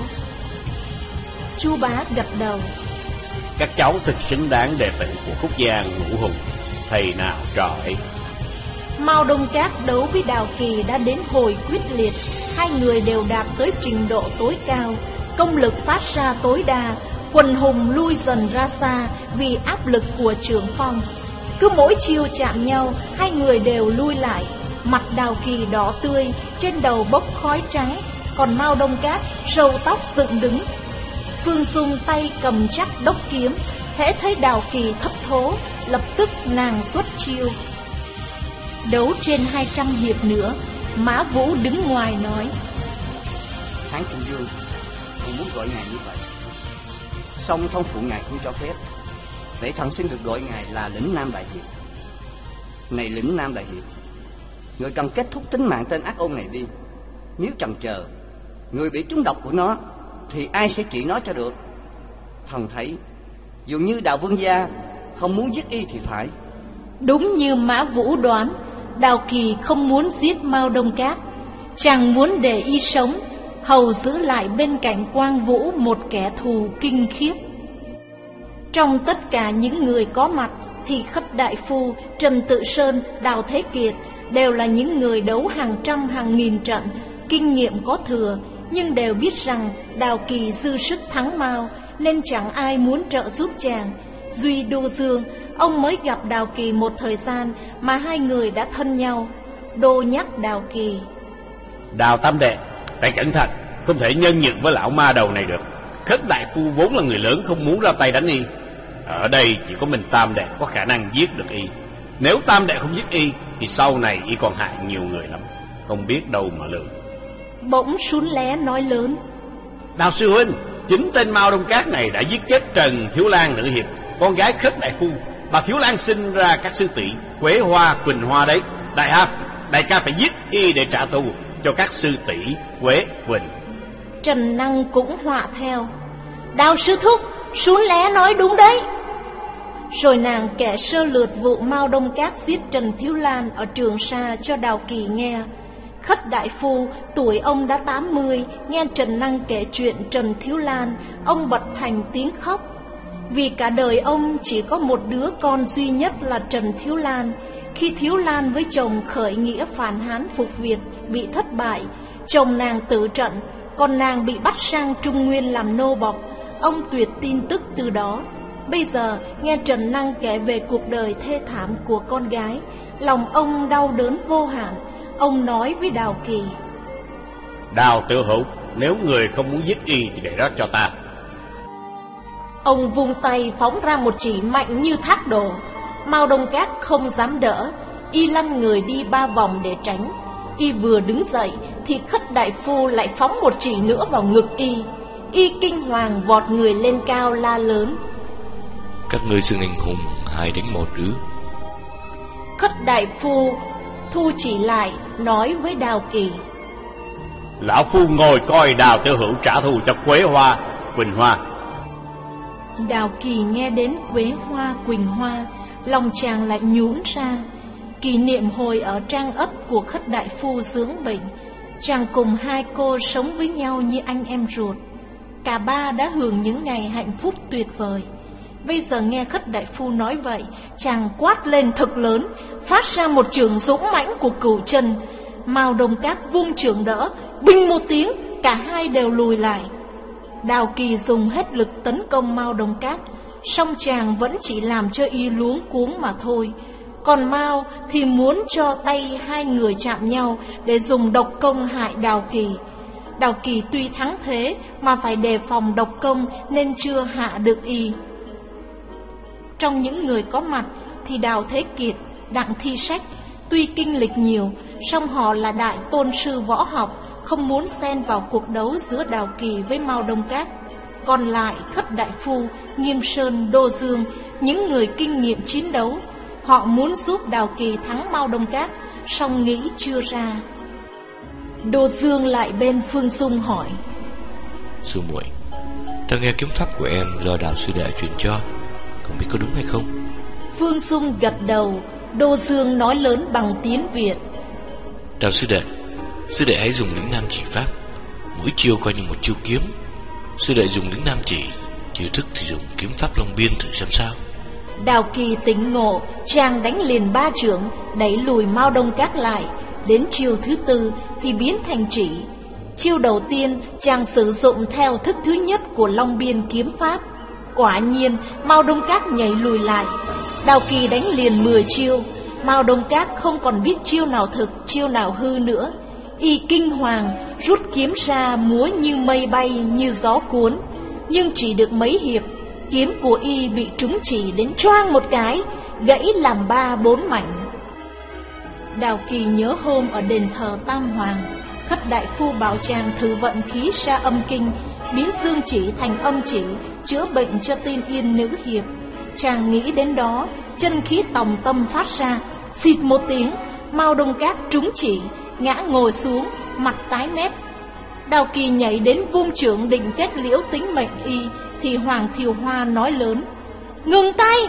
Chu Bá gật đầu. Các cháu thực xứng đáng đệ tử của Khúc Giang Ngũ Hùng, thầy nào trò ấy. Mao Đông Các đấu với Đào Kỳ đã đến hồi quyết liệt. Hai người đều đạt tới trình độ tối cao, công lực phát ra tối đa. Quần hùng lui dần ra xa vì áp lực của Trưởng Phong. Cứ mỗi chiêu chạm nhau, hai người đều lui lại. Mặt Đào Kỳ đỏ tươi, trên đầu bốc khói trắng, còn Mao Đông Các râu tóc dựng đứng. Phương Dung tay cầm chắc đốc kiếm, hễ thấy Đào Kỳ thất thố, lập tức nàng xuất chiêu. Đấu trên hai trăm hiệp nữa, Mã Vũ đứng ngoài nói: Hán Trung Dương không muốn gọi ngài như vậy, song thông phụ ngài không cho phép. Vậy thần xin được gọi ngài là lĩnh Nam Đại Hiệp. Này lĩnh Nam Đại Hiệp, người cần kết thúc tính mạng tên ác ôn này đi. Nếu chần chờ, người bị trúng độc của nó, thì ai sẽ trị nó cho được? Thần thấy dường như Đào Vương gia không muốn giết y thì phải. Đúng như Mã Vũ đoán, Đào Kỳ không muốn giết Mao Đông Các. Chàng muốn để y sống, hầu giữ lại bên cạnh Quang Vũ một kẻ thù kinh khiếp. Trong tất cả những người có mặt thì Khất Đại Phu, Trần Tự Sơn, Đào Thế Kiệt đều là những người đấu hàng trăm hàng nghìn trận, kinh nghiệm có thừa, nhưng đều biết rằng Đào Kỳ dư sức thắng Mao, nên chẳng ai muốn trợ giúp chàng. Duy Đô Dương, ông mới gặp Đào Kỳ một thời gian mà hai người đã thân nhau. Đô nhắc Đào Kỳ: Đào Tam Đệ, phải cẩn thận, không thể nhân nhượng với lão ma đầu này được. Khất Đại Phu vốn là người lớn, không muốn ra tay đánh y. Ở đây chỉ có mình Tam Đệ có khả năng giết được y. Nếu Tam Đệ không giết y thì sau này y còn hại nhiều người lắm, không biết đâu mà lường. Bỗng Sún Lé nói lớn: Đào sư huynh, chính tên Mao Đông Các này đã giết chết Trần Thiếu Lan nữ hiệp, con gái Khất Đại Phu. Bà Thiếu Lan sinh ra các sư tỷ Quế Hoa, Quỳnh Hoa đấy. Đại ca, đại ca phải giết y để trả thù cho các sư tỷ Quế, Quỳnh. Trần Năng cũng họa theo: Đào sư thúc, Sún Lé nói đúng đấy. Rồi nàng kể sơ lượt vụ Mao Đông Các giết Trần Thiếu Lan ở Trường Sa cho Đào Kỳ nghe. Khất Đại Phu, tuổi ông đã tám mươi, nghe Trần Năng kể chuyện Trần Thiếu Lan, ông bật thành tiếng khóc. Vì cả đời ông chỉ có một đứa con duy nhất là Trần Thiếu Lan. Khi Thiếu Lan với chồng khởi nghĩa phản Hán phục Việt bị thất bại, chồng nàng tử trận, còn nàng bị bắt sang Trung Nguyên làm nô bộc. Ông tuyệt tin tức từ đó. Bây giờ nghe Trần Năng kể về cuộc đời thê thảm của con gái, lòng ông đau đớn vô hạn. Ông nói với Đào Kỳ: Đào Tiểu Hữu, nếu người không muốn giết y thì để đó cho ta. Ông vung tay phóng ra một chỉ mạnh như thác đổ. Mao Đông Các không dám đỡ, y lăn người đi ba vòng để tránh. Y vừa đứng dậy thì Khất Đại Phu lại phóng một chỉ nữa vào ngực y. Y kinh hoàng vọt người lên cao la lớn: Các ngươi xưng anh hùng, hai đánh một ư? Khất Đại Phu thu chỉ lại, nói với Đào Kỳ: Lão Phu ngồi coi Đào Tiểu Hữu trả thù cho Quế Hoa, Quỳnh Hoa. Đào Kỳ nghe đến Quế Hoa, Quỳnh Hoa, lòng chàng lại nhũn ra. Kỷ niệm hồi ở trang ấp của Khất Đại Phu dưỡng bệnh, chàng cùng hai cô sống với nhau như anh em ruột. Cả ba đã hưởng những ngày hạnh phúc tuyệt vời. Bây giờ nghe Khất Đại Phu nói vậy, chàng quát lên thật lớn, phát ra một chưởng dũng mãnh của Cửu Chân. Mao Đông Các vung chưởng đỡ, binh một tiếng, cả hai đều lùi lại. Đào Kỳ dùng hết lực tấn công Mao Đông Các, song chàng vẫn chỉ làm cho y luống cuống mà thôi. Còn Mao thì muốn cho tay hai người chạm nhau để dùng độc công hại Đào Kỳ. Đào Kỳ tuy thắng thế mà phải đề phòng độc công nên chưa hạ được y. Trong những người có mặt thì Đào Thế Kiệt, Đặng Thi Sách tuy kinh lịch nhiều, song họ là đại tôn sư võ học, không muốn xen vào cuộc đấu giữa Đào Kỳ với Mao Đông Các. Còn lại Khất Đại Phu, Nghiêm Sơn, Đô Dương, những người kinh nghiệm chiến đấu, Họ muốn giúp Đào Kỳ thắng Mao Đông Các, song nghĩ chưa ra. Đô Dương lại bên Phương Dung hỏi: Sư muội, ta nghe kiếm pháp của em do Đào sư đệ truyền cho, không biết có đúng hay không? Phương Dung gật đầu. Đô Dương nói lớn bằng tiếng Việt: Đào sư đệ, sư đệ hãy dùng lĩnh nam chỉ pháp, mỗi chiêu coi như một chiêu kiếm. Sư đệ dùng lĩnh nam chỉ, chiêu thức thì dùng kiếm pháp Long Biên thử xem sao. Đào Kỳ tỉnh ngộ, chàng đánh liền ba chưởng, đẩy lùi Mao Đông Các lại. Đến chiêu thứ tư thì biến thành chỉ. Chiêu đầu tiên chàng sử dụng theo thức thứ nhất của Long Biên kiếm pháp. Quả nhiên Mao Đông Các nhảy lùi lại. Đào Kỳ đánh liền mười chiêu. Mao Đông Các không còn biết chiêu nào thực, chiêu nào hư nữa. Y kinh hoàng, rút kiếm ra múa như mây bay, như gió cuốn. Nhưng chỉ được mấy hiệp, kiếm của y bị trúng chỉ đến choang một cái, gãy làm ba bốn mảnh. Đào Kỳ nhớ hôm ở đền thờ Tam Hoàng, Khất đại phu bảo chàng thử vận khí ra âm kinh, biến dương chỉ thành âm chỉ, chữa bệnh cho tiên yên nữ hiệp. Chàng nghĩ đến đó, chân khí tòng tâm phát ra, xịt một tiếng, Mao Đông Các trúng chỉ, ngã ngồi xuống, mặt tái mét. Đào Kỳ nhảy đến vung chưởng định kết liễu tính mệnh y, thì Hoàng Thiều Hoa nói lớn: Ngừng tay!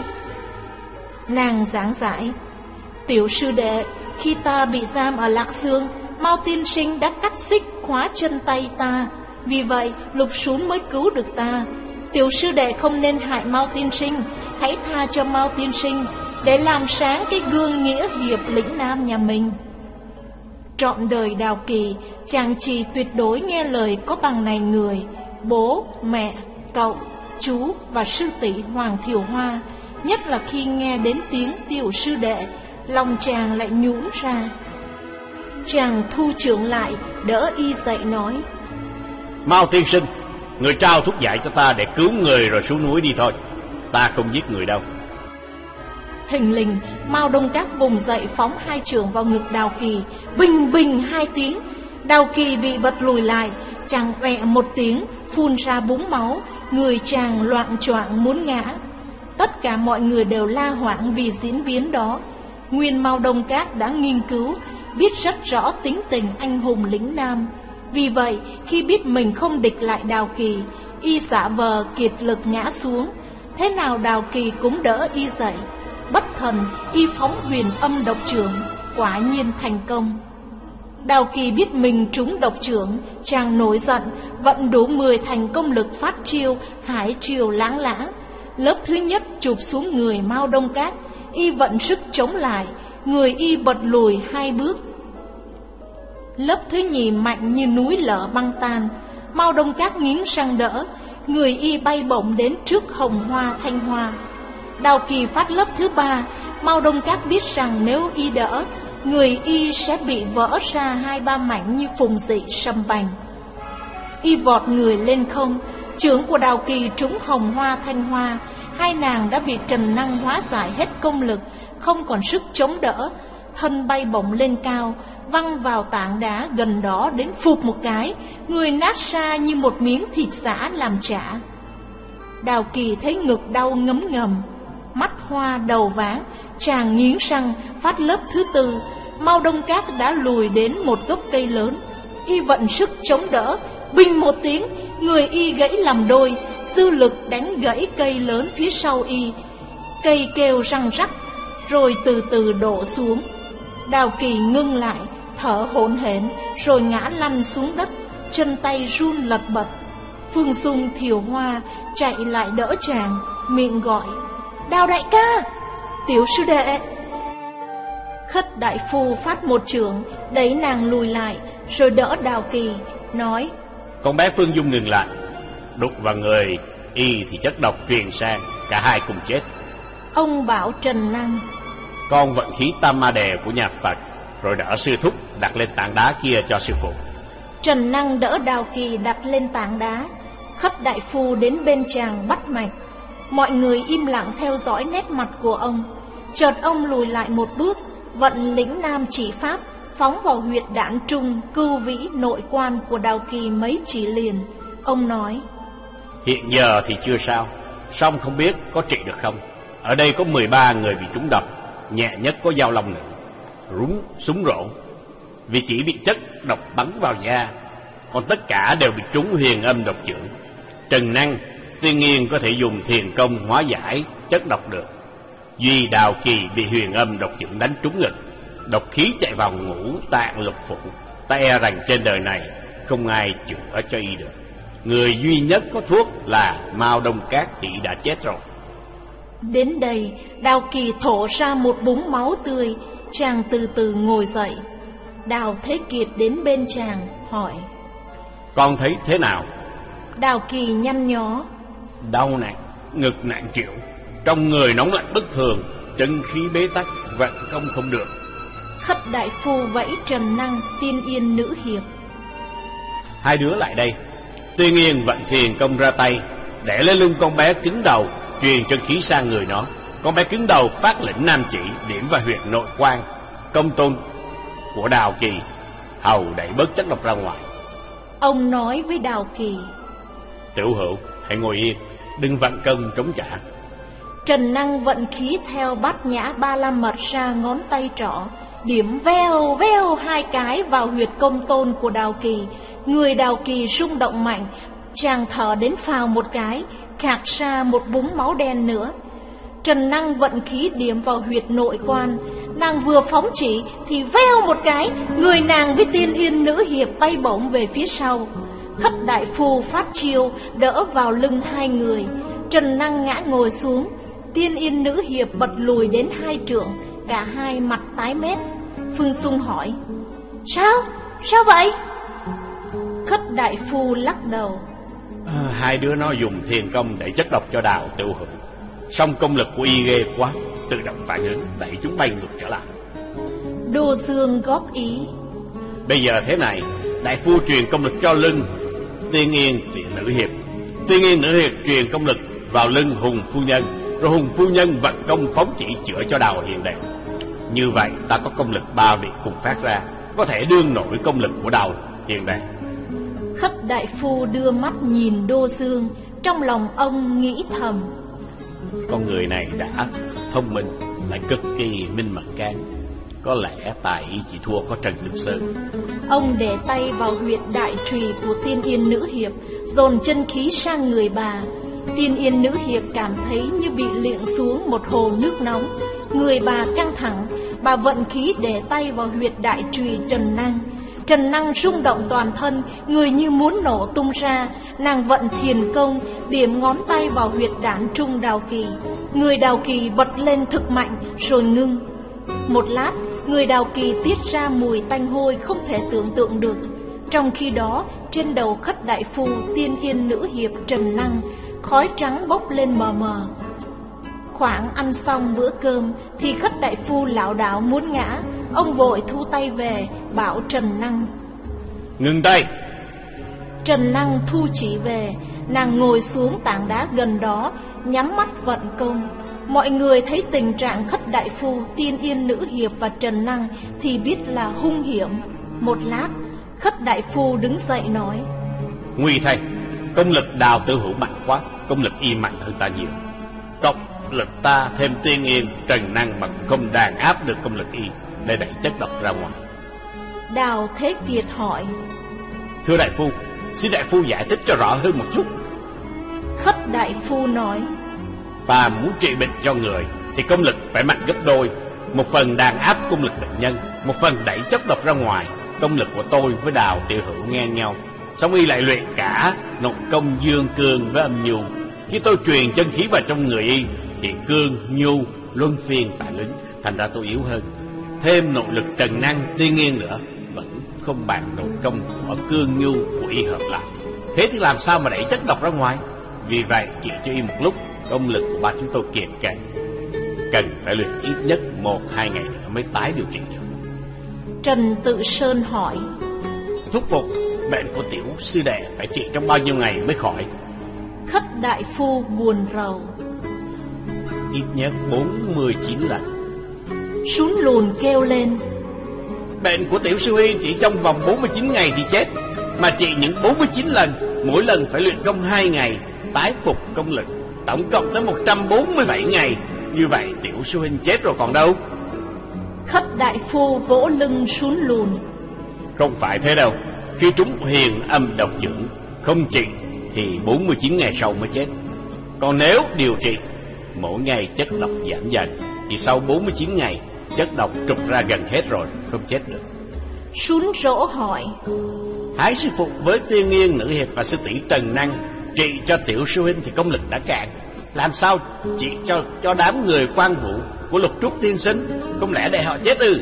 Nàng giảng giải: Tiểu sư đệ, khi ta bị giam ở Lạc Dương, Mao tiên sinh đã cắt xích khóa chân tay ta, vì vậy Lục Sún mới cứu được ta. Tiểu sư đệ không nên hại Mao tiên sinh, hãy tha cho Mao tiên sinh, để làm sáng cái gương nghĩa hiệp lĩnh nam nhà mình. Trọn đời Đào Kỳ, chàng chỉ tuyệt đối nghe lời có bằng này người: bố, mẹ, cậu, chú và sư tỷ Hoàng Thiều Hoa. Nhất là khi nghe đến tiếng tiểu sư đệ, lòng chàng lại nhũn ra. Chàng thu trưởng lại, đỡ y dậy nói: Mao tiên sinh, người trao thuốc giải cho ta để cứu người rồi xuống núi đi thôi, ta không giết người đâu. Thình lình, Mao Đông Các vùng dậy phóng hai chưởng vào ngực Đào Kỳ, bình bình hai tiếng. Đào Kỳ bị vật lùi lại, chàng vẹ một tiếng, phun ra búng máu, người chàng loạng choạng muốn ngã. Tất cả mọi người đều la hoảng vì diễn biến đó. Nguyên Mao Đông Các đã nghiên cứu, biết rất rõ tính tình anh hùng lĩnh nam. Vì vậy, khi biết mình không địch lại Đào Kỳ, y giả vờ kiệt lực ngã xuống. Thế nào Đào Kỳ cũng đỡ y dậy. Bất thần, y phóng huyền âm độc chưởng, quả nhiên thành công. Đào Kỳ biết mình trúng độc chưởng, chàng nổi giận, vận đủ mười thành công lực phát chiêu hải triều láng lã. Lớp thứ nhất chụp xuống người Mao Đông Các, y vận sức chống lại, người y bật lùi hai bước. Lớp thứ nhì mạnh như núi lở băng tan, Mao Đông Các nghiến răng đỡ, người y bay bổng đến trước Hồng Hoa Thanh Hoa. Đào Kỳ phát lớp thứ ba, Mao Đông Các biết rằng nếu y đỡ, người y sẽ bị vỡ ra hai ba mảnh như phùng dị sầm bành. Y vọt người lên không, chưởng của Đào Kỳ trúng Hồng Hoa Thanh Hoa, hai nàng đã bị trần năng hóa giải hết công lực, không còn sức chống đỡ, thân bay bổng lên cao, văng vào tảng đá gần đó đến phụt một cái, người nát ra như một miếng thịt giã làm chả. Đào Kỳ thấy ngực đau ngấm ngầm, mắt hoa đầu váng, chàng nghiến răng phát lớp thứ tư. Mao Đông Các đã lùi đến một gốc cây lớn, y vận sức chống đỡ, bình một tiếng, người y gãy làm đôi, dư lực đánh gãy cây lớn phía sau y. Cây kêu răng rắc, rồi từ từ đổ xuống. Đào Kỳ ngưng lại, thở hổn hển, rồi ngã lăn xuống đất, chân tay run lật bật. Phương Dung Thiều Hoa chạy lại đỡ chàng, miệng gọi: Đào đại ca, tiểu sư đệ. Khất đại phu phát một chưởng, đẩy nàng lùi lại, rồi đỡ Đào Kỳ, nói: Con bé Phương Dung ngừng lại, đục vào người y thì chất độc truyền sang, cả hai cùng chết. Ông bảo Trần Năng: Con vận khí tam ma đề của nhà Phật, rồi đỡ sư thúc đặt lên tảng đá kia cho sư phụ. Trần Năng đỡ Đào Kỳ đặt lên tảng đá. Khất đại phu đến bên chàng bắt mạch. Mọi người im lặng theo dõi nét mặt của ông. Chợt ông lùi lại một bước, vận lĩnh nam chỉ pháp, phóng vào huyệt đản trung cưu vĩ nội quan của Đào Kỳ mấy chỉ liền. Ông nói: Hiện giờ thì chưa sao, song không biết có trị được không. Ở đây có mười ba người bị trúng độc, nhẹ nhất có dao long nữ, rúng súng rổ, vì chỉ bị chất độc bắn vào da, còn tất cả đều bị trúng huyền âm độc chưởng. Trần Năng, Tiên Nghiên có thể dùng thiền công hóa giải chất độc được, duy Đào Kỳ bị huyền âm độc chưởng đánh trúng ngực, độc khí chạy vào ngũ tạng lục phủ, ta e rằng trên đời này không ai chữa cho y được. Người duy nhất có thuốc là Mao Đông Cát thì đã chết rồi. Đến đây, Đào Kỳ thổ ra một búng máu tươi, chàng từ từ ngồi dậy. Đào Thế Kiệt đến bên chàng hỏi: Con thấy thế nào? Đào Kỳ nhăn nhó: Đau nặng, ngực nặng trĩu, trong người nóng lạnh bất thường, chân khí bế tắc, vận công không được. Khất đại phu vẫy Trần Năng, Tiên Yên nữ hiệp: Hai đứa lại đây. Tiên Yên vận thiền công ra tay, để lên lưng con bé cứng đầu, truyền chân khí sang người nó. Con bé cứng đầu phát lĩnh nam chỉ, điểm vào huyệt nội quan. Công tôn của Đào Kỳ hầu đẩy bớt chất độc ra ngoài. Ông nói với Đào Kỳ: Tiểu Hữu, hãy ngồi yên, đừng vận công chống trả. Trần Năng vận khí theo Bát Nhã Ba La Mật ra ngón tay trỏ, điểm veo veo hai cái vào huyệt công tôn của Đào Kỳ. Người Đào Kỳ rung động mạnh, chàng thở đến phào một cái, khạc ra một búng máu đen nữa. Trần Năng vận khí điểm vào huyệt nội quan, nàng vừa phóng chỉ thì veo một cái, người nàng với Tiên Yên nữ hiệp bay bổng về phía sau. Khất đại phu phát chiêu đỡ vào lưng hai người, Trần Năng ngã ngồi xuống. Tiên Yên nữ hiệp bật lùi đến hai trượng, cả hai mặt tái mét. Phương Xung hỏi: Sao? Sao vậy? Khất đại phu lắc đầu: à, Hai đứa nó dùng thiền công để chất độc cho Đào Tiểu Hữu, song công lực của y ghê quá, tự động phản ứng đẩy chúng bay ngược trở lại. Đô Dương góp ý: Bây giờ thế này, đại phu truyền công lực cho lưng Tiên Yên nữ hiệp, Tiên Yên nữ hiệp truyền công lực vào lưng Hùng phu nhân, rồi Hùng phu nhân vận công phóng chỉ chữa cho Đào hiền đệ. Như vậy ta có công lực ba vị cùng phát ra, có thể đương nổi công lực của Đào hiền đệ. Khất đại phu đưa mắt nhìn Đô Dương, trong lòng ông nghĩ thầm: Con người này đã thông minh, lại cực kỳ minh mẫn can, có lẽ tài y chỉ thua có Trần Tử Sơn. Ông để tay vào huyệt đại trùy của Tiên Yên nữ hiệp, dồn chân khí sang người bà. Tiên Yên nữ hiệp cảm thấy như bị liệng xuống một hồ nước nóng, người bà căng thẳng. Bà vận khí để tay vào huyệt đại trùy Trần Năng. Trần Năng rung động toàn thân, người như muốn nổ tung ra. Nàng vận thiền công, điểm ngón tay vào huyệt đản trung Đào Kỳ. Người Đào Kỳ bật lên thực mạnh rồi ngưng. Một lát, người Đào Kỳ tiết ra mùi tanh hôi không thể tưởng tượng được. Trong khi đó, trên đầu khất đại phu Tiên Yên nữ hiệp Trần Năng, khói trắng bốc lên mờ mờ. Khoảng ăn xong bữa cơm thì khất đại phu lảo đảo muốn ngã. Ông vội thu tay về, bảo Trần Năng: Ngừng tay. Trần Năng thu chỉ về. Nàng ngồi xuống tảng đá gần đó, nhắm mắt vận công. Mọi người thấy tình trạng khất đại phu, Tiên Yên nữ hiệp và Trần Năng thì biết là hung hiểm. Một lát, khất đại phu đứng dậy nói: Nguy thầy, công lực Đào Tử Hữu mạnh quá, công lực y mạnh hơn ta nhiều. Công lực ta thêm Tiên Yên, Trần Năng mà không đàn áp được công lực y để đẩy chất độc ra ngoài. Đào Thế Kiệt hỏi: Thưa đại phu, xin đại phu giải thích cho rõ hơn một chút. Khất đại phu nói: Ta muốn trị bệnh cho người thì công lực phải mạnh gấp đôi, một phần đàn áp công lực bệnh nhân, một phần đẩy chất độc ra ngoài. Công lực của tôi với Đào Tiểu Hữu ngang nhau, song y lại luyện cả nội công dương cương với âm nhu. Khi tôi truyền chân khí vào trong người y thì cương nhu luân phiên phản ứng, thành ra tôi yếu hơn. Thêm nội lực Trần Năng, Tiên Yên nữa, vẫn không bằng nội công của cương nhu của y hợp lại. Thế thì làm sao mà đẩy chất độc ra ngoài? Vì vậy chỉ cho y một lúc, công lực của ba chúng tôi kiệt cạn, cần phải luyện ít nhất một hai ngày nữa mới tái điều trị được. Trần Tự Sơn hỏi: Thúc phục, bệnh của tiểu sư đệ phải trị trong bao nhiêu ngày mới khỏi? Khất đại phu buồn rầu: Ít nhất bốn mươi chín lần. Sún lùn kêu lên: Bệnh của tiểu sư huynh chỉ trong vòng bốn mươi chín ngày thì chết, mà trị những bốn mươi chín lần, mỗi lần phải luyện công hai ngày, tái phục công lực, tổng cộng tới một trăm bốn mươi bảy ngày. Như vậy tiểu sư huynh chết rồi còn đâu. Khất đại phu vỗ lưng sún lùn. Không phải thế đâu. Khi trúng huyền âm độc dưỡng không trị thì bốn mươi chín ngày sau mới chết. Còn nếu điều trị, mỗi ngày chất độc giảm dần thì sau bốn mươi chín ngày chất độc trục ra gần hết rồi, không chết được. Sún rỗ hỏi: Thái sư phụ với Tiên Nghiên nữ hiệp và sư tỷ Trần Năng trị cho tiểu sư huynh thì công lực đã cạn, làm sao trị cho cho đám người Quan Vũ của Lục Trúc tiên sinh? Không lẽ để họ chết ư?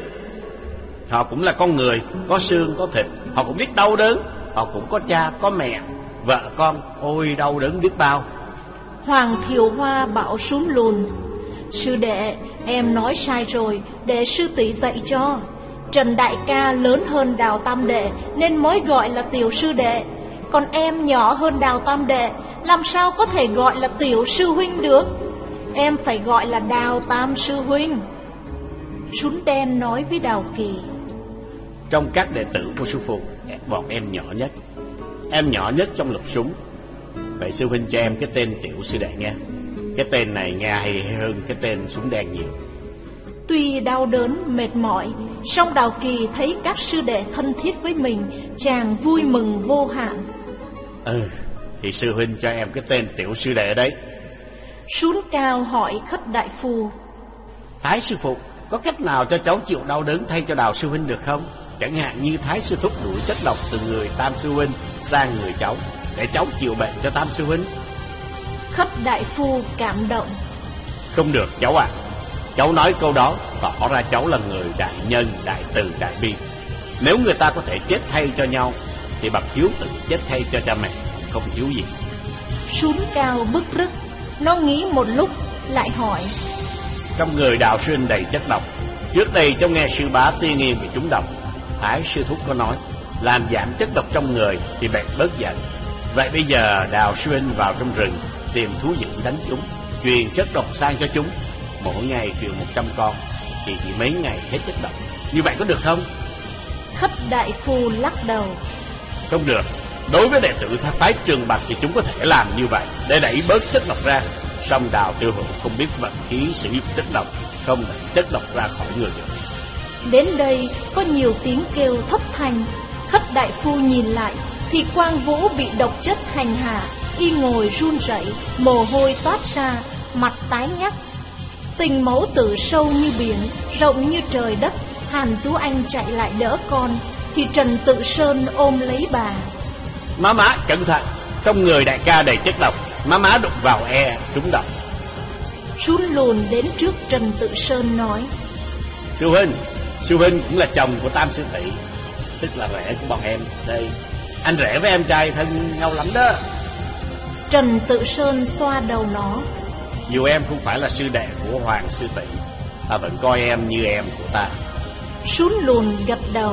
Họ cũng là con người, có xương có thịt, họ cũng biết đau đớn, họ cũng có cha có mẹ, vợ con, ôi đau đớn biết bao. Hoàng Thiều Hoa bảo sún lùn: Sư đệ, em nói sai rồi, để sư tỷ dạy cho. Trần đại ca lớn hơn Đào tam đệ nên mới gọi là tiểu sư đệ, còn em nhỏ hơn Đào tam đệ, làm sao có thể gọi là tiểu sư huynh được? Em phải gọi là Đào tam sư huynh. Sún đen nói với Đào Kỳ: Trong các đệ tử của sư phụ, bọn em nhỏ nhất, em nhỏ nhất trong lục súng. Vậy sư huynh cho em cái tên tiểu sư đệ nghe. Cái tên này nghe hay hơn cái tên súng đen nhiều. Tuy đau đớn, mệt mỏi, song Đào Kỳ thấy các sư đệ thân thiết với mình, chàng vui mừng vô hạn. Ừ, thì sư huynh cho em cái tên tiểu sư đệ đấy. Sún cao hỏi Khất đại phu: Thái sư phụ, có cách nào cho cháu chịu đau đớn thay cho Đào sư huynh được không? Chẳng hạn như Thái sư thúc đuổi chất độc từ người Tam sư huynh sang người cháu, để cháu chịu bệnh cho Tam sư huynh. Khất đại phu cảm động: Không được cháu ạ. À. Cháu nói câu đó tỏ ra cháu là người đại nhân, đại từ, đại bi. Nếu người ta có thể chết thay cho nhau thì bậc hiếu tử chết thay cho cha mẹ không thiếu gì. Sún cao bức rứt, nó nghĩ một lúc lại hỏi: Trong người Đào sư huynh đầy chất độc, trước đây cháu nghe sư bá Tiên Nghiên bị trúng độc, Thái sư thúc có nói làm giảm chất độc trong người thì bệnh bớt dần. Vậy bây giờ Đào sư huynh vào trong rừng tìm thú dữ đánh chúng, truyền chất độc sang cho chúng, mỗi ngày truyền một trăm con thì chỉ mấy ngày hết chất độc. Như vậy có được không? Khất đại phu lắc đầu: Không được. Đối với đệ tử phái Trường Bạch thì chúng có thể làm như vậy để đẩy bớt chất độc ra. Song Đào tiêu hữu không biết vận khí sử dụng chất độc, không đẩy chất độc ra khỏi người được. Đến đây có nhiều tiếng kêu thất thanh. Khất đại phu nhìn lại thì Quang Vũ bị độc chất hành hạ, y ngồi run rẩy, mồ hôi toát ra, mặt tái nhắc. Tình mẫu tử sâu như biển, rộng như trời đất. Hàn Tú Anh chạy lại đỡ con thì Trần Tự Sơn ôm lấy bà: Má má cẩn thận, trong người đại ca đầy chất độc, má má đụng vào e trúng độc. Sún lùn đến trước Trần Tự Sơn nói: Sư huynh, sư huynh cũng là chồng của Tam sư tỷ, tức là rể của bọn em đây. Anh rể với em trai thân nhau lắm đó. Trần Tự Sơn xoa đầu nó: Dù em không phải là sư đệ của Hoàng sư tỷ, ta vẫn coi em như em của ta. Sún lùn gật đầu: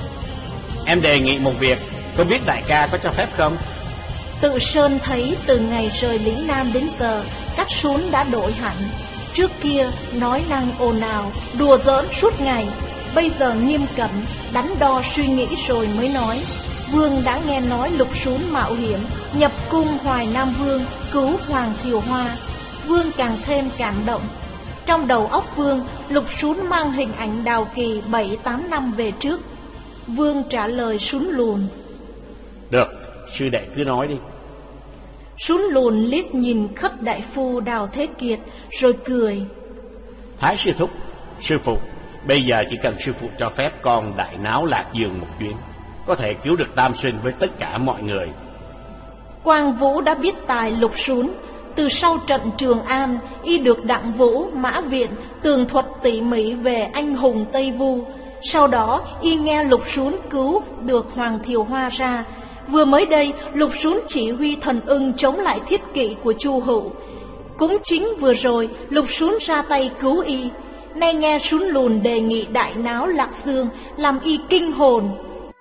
Em đề nghị một việc, không biết đại ca có cho phép không? Tự Sơn thấy từ ngày rời lĩnh Nam đến giờ, các sún đã đổi hẳn. Trước kia nói năng ồn ào, đùa giỡn suốt ngày, bây giờ nghiêm cẩn, đắn đo suy nghĩ rồi mới nói. Vương đã nghe nói Lục Sún mạo hiểm nhập cung Hoài Nam Vương cứu Hoàng Thiều Hoa. Vương càng thêm cảm động. Trong đầu óc Vương, Lục Sún mang hình ảnh Đào Kỳ bảy tám năm về trước. Vương trả lời Sún lùn: Được, sư đệ cứ nói đi. Sún lùn liếc nhìn Khất đại phu Đào Thế Kiệt rồi cười: Thái sư thúc, sư phụ, bây giờ chỉ cần sư phụ cho phép con đại náo Lạc Dương một chuyến, có thể cứu được Tam Sinh với tất cả mọi người. Quang Vũ đã biết tài Lục Sún. Từ sau trận Trường An, y được Đặng Vũ, Mã Viện tường thuật tỉ mỉ về anh hùng Tây Vu. Sau đó y nghe Lục Sún cứu được Hoàng Thiều Hoa ra. Vừa mới đây Lục Sún chỉ huy thần ưng chống lại thiết kỵ của Chu Hữu. Cũng chính vừa rồi Lục Sún ra tay cứu y. Nay nghe Sún lùn đề nghị đại náo Lạc Dương, làm y kinh hồn.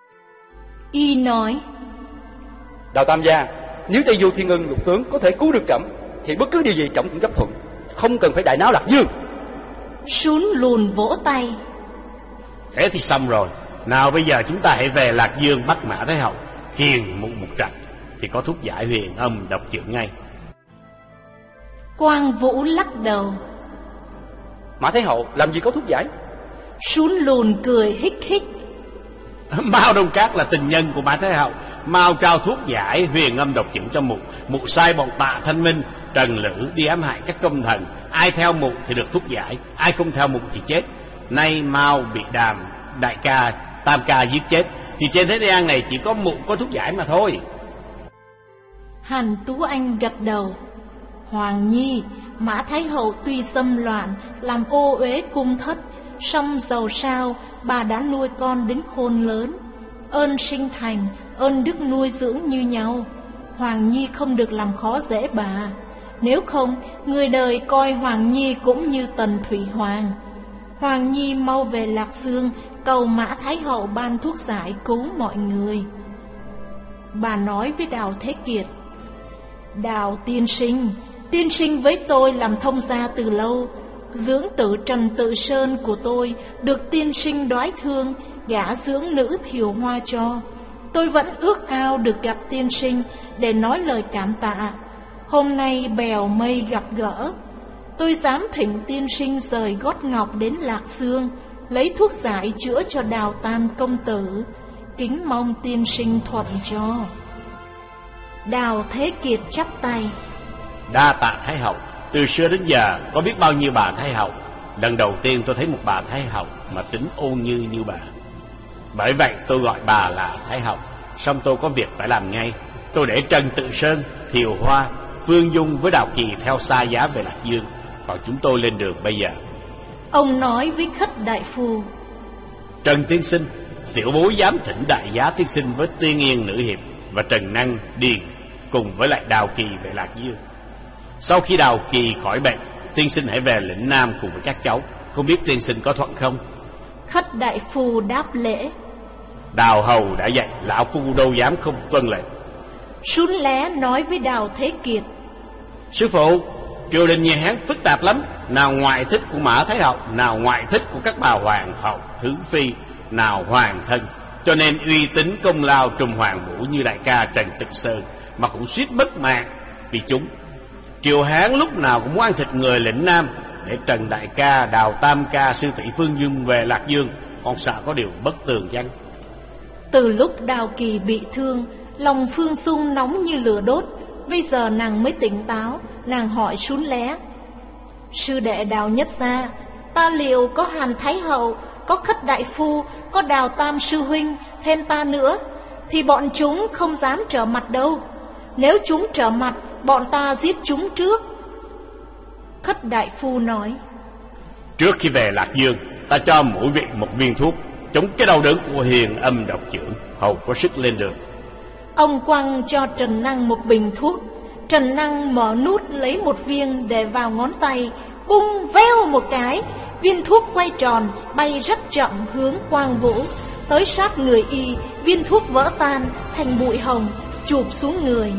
Y nói: Đào tam gia, nếu Tây Du Thiên Ưng Lục tướng có thể cứu được trẫm thì bất cứ điều gì trẫm cũng chấp thuận, không cần phải đại náo Lạc Dương. Sún lùn vỗ tay: Thế thì xong rồi. Nào bây giờ chúng ta hãy về Lạc Dương bắt Mã Thái Hậu, khiêng một một trận thì có thuốc giải huyền âm độc chưởng ngay. Quang Vũ lắc đầu: Mã Thái Hậu làm gì có thuốc giải? Sún lùn cười hích hích. Mao Đông Cát là tình nhân của Mã Thái Hậu. Mao trao thuốc giải huyền âm độc chưởng cho mụ. Mụ sai bọn Tạ Thanh Minh, Trần Lữ đi ám hại các công thần. Ai theo mụ thì được thuốc giải, ai không theo mụ thì chết. Nay Mao bị Đàm đại ca, Tam ca giết chết, thì trên thế gian này chỉ có mụ có thuốc giải mà thôi. Hàn Tú Anh gật đầu. Hoàng nhi, Mã Thái Hậu tuy xâm loạn, làm ô uế cung thất, song dầu sao bà đã nuôi con đến khôn lớn. Ơn sinh thành, ơn đức nuôi dưỡng như nhau. Hoàng nhi không được làm khó dễ bà. Nếu không, người đời coi Hoàng nhi cũng như Tần Thủy Hoàng. Hoàng nhi mau về Lạc Dương, cầu Mã Thái Hậu ban thuốc giải cứu mọi người. Bà nói với Đào Thế Kiệt. Đào tiên sinh, tiên sinh với tôi làm thông gia từ lâu. Dưỡng tử Trần Tự Sơn của tôi được tiên sinh đoái thương, gả dưỡng nữ Thiều Hoa cho. Tôi vẫn ước ao được gặp tiên sinh để nói lời cảm tạ. Hôm nay bèo mây gặp gỡ, tôi dám thỉnh tiên sinh rời gót ngọc đến Lạc Dương, lấy thuốc giải chữa cho Đào Tam công tử. Kính mong tiên sinh thuận cho. Đào Thế Kiệt chắp tay. Đa tạ Thái Hậu. Từ xưa đến giờ có biết bao nhiêu bà Thái Hậu, lần đầu tiên tôi thấy một bà Thái Hậu mà tính ôn như như bà. Bởi vậy tôi gọi bà là Thái Hậu. Xong tôi có việc phải làm ngay. Tôi để Trần Tự Sơn, Thiều Hoa, Phương Dung với Đào Kỳ theo xa giá về Lạc Dương. Còn chúng tôi lên đường bây giờ. Ông nói với Khất đại phu. Trần tiên sinh, tiểu bối dám thỉnh đại giá tiên sinh với Tiên Yên nữ hiệp và Trần Năng, Điền cùng với lại Đào Kỳ về Lạc Dương. Sau khi Đào Kỳ khỏi bệnh, tiên sinh hãy về lĩnh Nam cùng với các cháu. Không biết tiên sinh có thuận không? Khất đại phu đáp lễ. Đào hầu đã dạy, lão phu đâu dám không tuân lệnh. Sún Lé nói với Đào Thế Kiệt. Sư phụ, triều đình nhà Hán phức tạp lắm. Nào ngoại thích của Mã Thái Hậu, nào ngoại thích của các bà hoàng hậu, thứ phi, nào hoàng thân. Cho nên uy tín công lao trùm hoàng vũ như đại ca Trần Tự Sơn mà cũng suýt mất mạng vì chúng. Triều Hán lúc nào cũng muốn ăn thịt người lĩnh Nam, để Trần đại ca, Đào Tam ca, sư tỷ Phương Dung về Lạc Dương, còn sợ có điều bất tường chăng? Từ lúc Đào Kỳ bị thương, lòng Phương Dung nóng như lửa đốt. Bây giờ nàng mới tỉnh táo. Nàng hỏi Sún Lé. Sư đệ Đào nhất gia, ta liệu có Hàn Thái Hậu, có Khất đại phu, có Đào Tam sư huynh, thêm ta nữa, thì bọn chúng không dám trở mặt đâu. Nếu chúng trở mặt, bọn ta giết chúng trước. Khất đại phu nói. Trước khi về Lạc Dương, ta cho mỗi vị một viên thuốc chống cái đau đớn của huyền âm độc chưởng, hầu có sức lên đường. Ông quăng cho Trần Năng một bình thuốc. Trần Năng mở nút lấy một viên để vào ngón tay, bung veo một cái, viên thuốc quay tròn bay rất chậm hướng Quang Vũ. Tới sát người y, viên thuốc vỡ tan thành bụi hồng, chụp xuống người.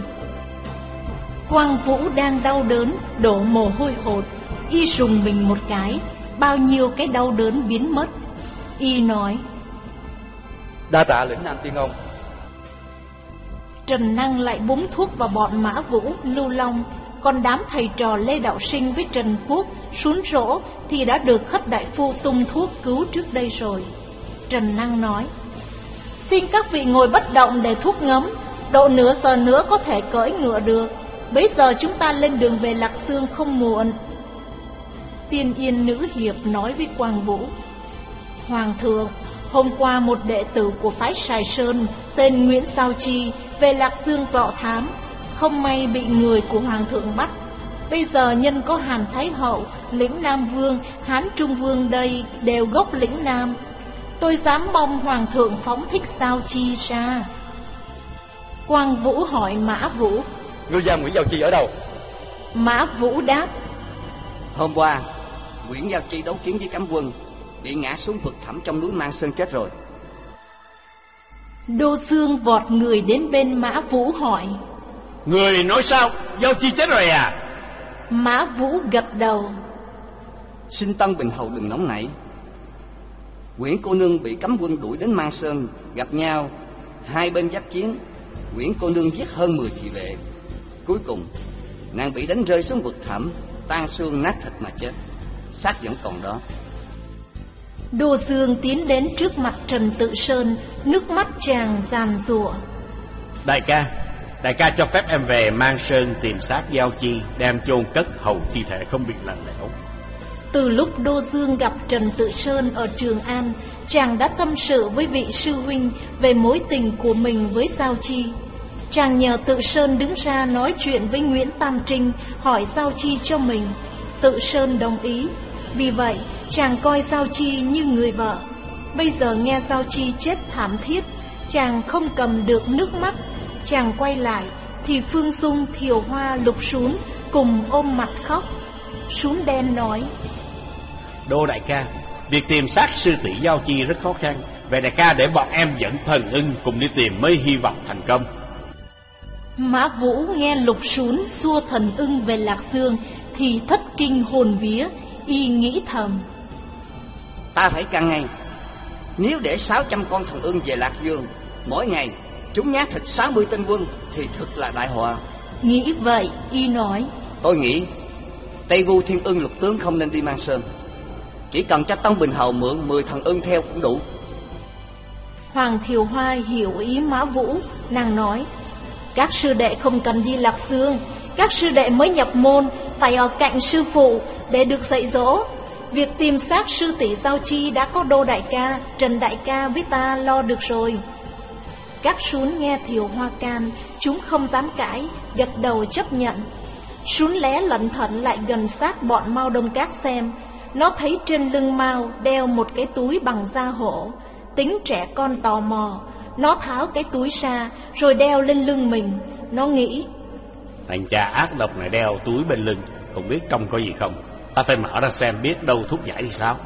Quang Vũ đang đau đớn, đổ mồ hôi hột. Y rùng mình một cái, bao nhiêu cái đau đớn biến mất. Y nói. Đa tạ lĩnh Nam tiên ông. Trần Năng lại búng thuốc vào bọn Mã Vũ, Lưu Long. Còn đám thầy trò Lê Đạo Sinh với Trần Quốc, Sún Rỗ thì đã được Khất đại phu tung thuốc cứu trước đây rồi. Trần Năng nói. Xin các vị ngồi bất động để thuốc ngấm, độ nửa giờ nữa có thể cưỡi ngựa được. Bấy giờ chúng ta lên đường về Lạc Dương không muộn. Tiên Yên nữ hiệp nói với Quang Vũ. Hoàng thượng, hôm qua một đệ tử của phái Sài Sơn tên Nguyễn Sao Chi về Lạc Dương dọ thám, không may bị người của Hoàng thượng bắt. Bây giờ nhân có Hàn Thái Hậu, lĩnh Nam Vương, Hán Trung Vương đây đều gốc lĩnh Nam. Tôi dám mong Hoàng thượng phóng thích Sao Chi ra. Quang Vũ hỏi Mã Vũ. Ngư gia Nguyễn Giao Chi ở đâu? Mã Vũ đáp. Hôm qua Nguyễn Giao Chi đấu kiếm với cấm quân, bị ngã xuống vực thẳm trong núi Mang Sơn chết rồi. Đô Dương vọt người đến bên Mã Vũ hỏi. Người nói sao? Giao Chi chết rồi à? Mã Vũ gật đầu. Xin Tân Bình hầu đừng nóng nảy. Nguyễn cô nương bị cấm quân đuổi đến Mang Sơn, gặp nhau, hai bên giáp chiến. Nguyễn cô nương giết hơn mười thị vệ. Cuối cùng nàng bị đánh rơi xuống vực thẳm, tan xương nát thịt mà chết. Xác vẫn còn đó. Đô Dương tiến đến trước mặt Trần Tự Sơn, nước mắt chàng giàn giụa. Đại ca, đại ca cho phép em về Mang Sơn tìm xác Giao Chi, đem chôn cất hầu thi thể không bị lạnh lẽo. Từ lúc Đô Dương gặp Trần Tự Sơn ở Trường An, chàng đã tâm sự với vị sư huynh về mối tình của mình với Giao Chi. Chàng nhờ Tự Sơn đứng ra nói chuyện với Nguyễn Tam Trinh, hỏi Giao Chi cho mình. Tự Sơn đồng ý. Vì vậy, chàng coi Giao Chi như người vợ. Bây giờ nghe Giao Chi chết thảm thiết, chàng không cầm được nước mắt. Chàng quay lại thì Phương Dung, Thiều Hoa, Lục Sún cùng ôm mặt khóc. Sún Đen nói: Đô đại ca, việc tìm xác sư tỷ Giao Chi rất khó khăn. Vậy đại ca để bọn em dẫn Thần Ưng cùng đi tìm mới hy vọng thành công. Mã Vũ nghe Lục Sún xua Thần Ưng về Lạc Dương thì thất kinh hồn vía. Y nghĩ thầm: Ta phải căng ngay. Nếu để sáu trăm con Thần Ưng về Lạc Dương, mỗi ngày chúng nhát thịt sáu mươi tên quân thì thật là đại họa. Nghĩ vậy, Y nói: Tôi nghĩ Tây Vu Thiên Ưng Lục tướng không nên đi Mang Sơn. Chỉ cần cho Tông Bình Hầu mượn mười Thần Ưng theo cũng đủ. Hoàng Thiều Hoa hiểu ý Mã Vũ, nàng nói: Các sư đệ không cần đi Lạc Dương. Các sư đệ mới nhập môn, phải ở cạnh sư phụ để được dạy dỗ. Việc tìm xác sư tỷ Giao Chi đã có Đô đại ca, Trần đại ca với ta lo được rồi. Các Sún nghe Thiều Hoa can, chúng không dám cãi, gật đầu chấp nhận. Sún lé lẩn thận lại gần sát bọn Mao Đông Các xem. Nó thấy trên lưng Mao đeo một cái túi bằng da hổ. Tính trẻ con tò mò, nó tháo cái túi ra rồi đeo lên lưng mình. Nó nghĩ: Thằng cha ác độc này đeo túi bên lưng, không biết trong có gì không. Ta phải mở ra xem biết đâu thuốc giải thì sao.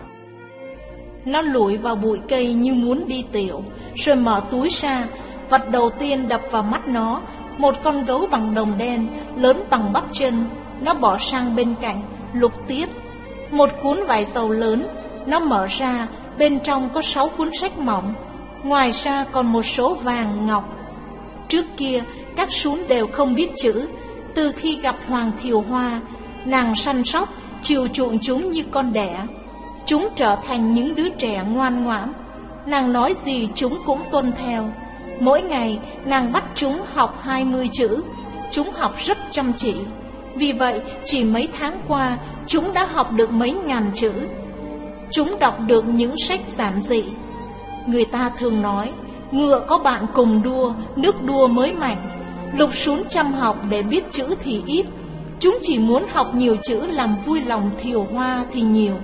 Nó lủi vào bụi cây như muốn đi tiểu, rồi mở túi ra. Vật đầu tiên đập vào mắt nó, một con gấu bằng đồng đen, lớn bằng bắp chân. Nó bỏ sang bên cạnh, lục tiết. Một cuốn vải dầu lớn. Nó mở ra, bên trong có sáu cuốn sách mỏng. Ngoài ra còn một số vàng, ngọc. Trước kia, các Sún đều không biết chữ. Từ khi gặp Hoàng Thiều Hoa, nàng săn sóc, chiều chuộng chúng như con đẻ. Chúng trở thành những đứa trẻ ngoan ngoãn. Nàng nói gì chúng cũng tuân theo. Mỗi ngày, nàng bắt chúng học hai mươi chữ. Chúng học rất chăm chỉ. Vì vậy, chỉ mấy tháng qua, chúng đã học được mấy ngàn chữ. Chúng đọc được những sách giản dị. Người ta thường nói, ngựa có bạn cùng đua, nước đua mới mạnh. Lục Sún chăm học để biết chữ thì ít. Chúng chỉ muốn học nhiều chữ làm vui lòng Thiều Hoa thì nhiều.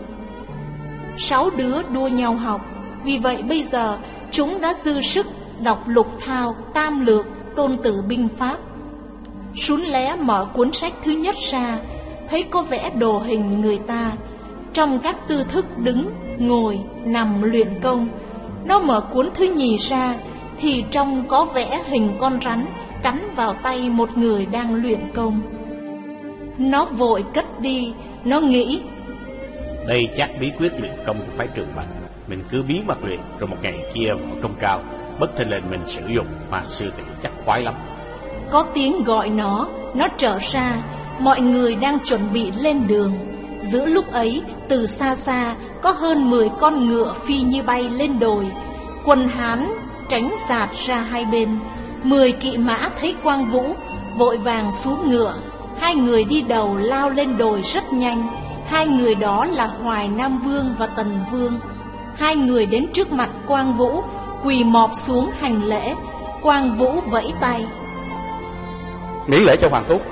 Sáu đứa đua nhau học. Vì vậy bây giờ chúng đã dư sức đọc Lục Thao, Tam Lược, Tôn Tử Binh Pháp. Sún lé mở cuốn sách thứ nhất ra, thấy có vẽ đồ hình người ta trong các tư thức đứng, ngồi, nằm luyện công. Nó mở cuốn thứ nhì ra thì trong có vẽ hình con rắn cắn vào tay một người đang luyện công. Nó vội cất đi. Nó nghĩ, đây chắc bí quyết luyện công của phái Trường Bạch. Mình cứ bí mật luyện, rồi một ngày kia võ công cao, bất thình lình mình sử dụng, Hoàng sư tỷ chắc khoái lắm. Có tiếng gọi nó. Nó trở ra. Mọi người đang chuẩn bị lên đường. Giữa lúc ấy, từ xa xa có hơn mười con ngựa phi như bay lên đồi. Quân Hán tránh giạt ra hai bên. Mười kỵ mã thấy Quang Vũ vội vàng xuống ngựa. Hai người đi đầu lao lên đồi rất nhanh. Hai người đó là Hoài Nam Vương và Tần Vương. Hai người đến trước mặt Quang Vũ, quỳ mọp xuống hành lễ. Quang Vũ vẫy tay, miễn lễ cho Hoàng thúc.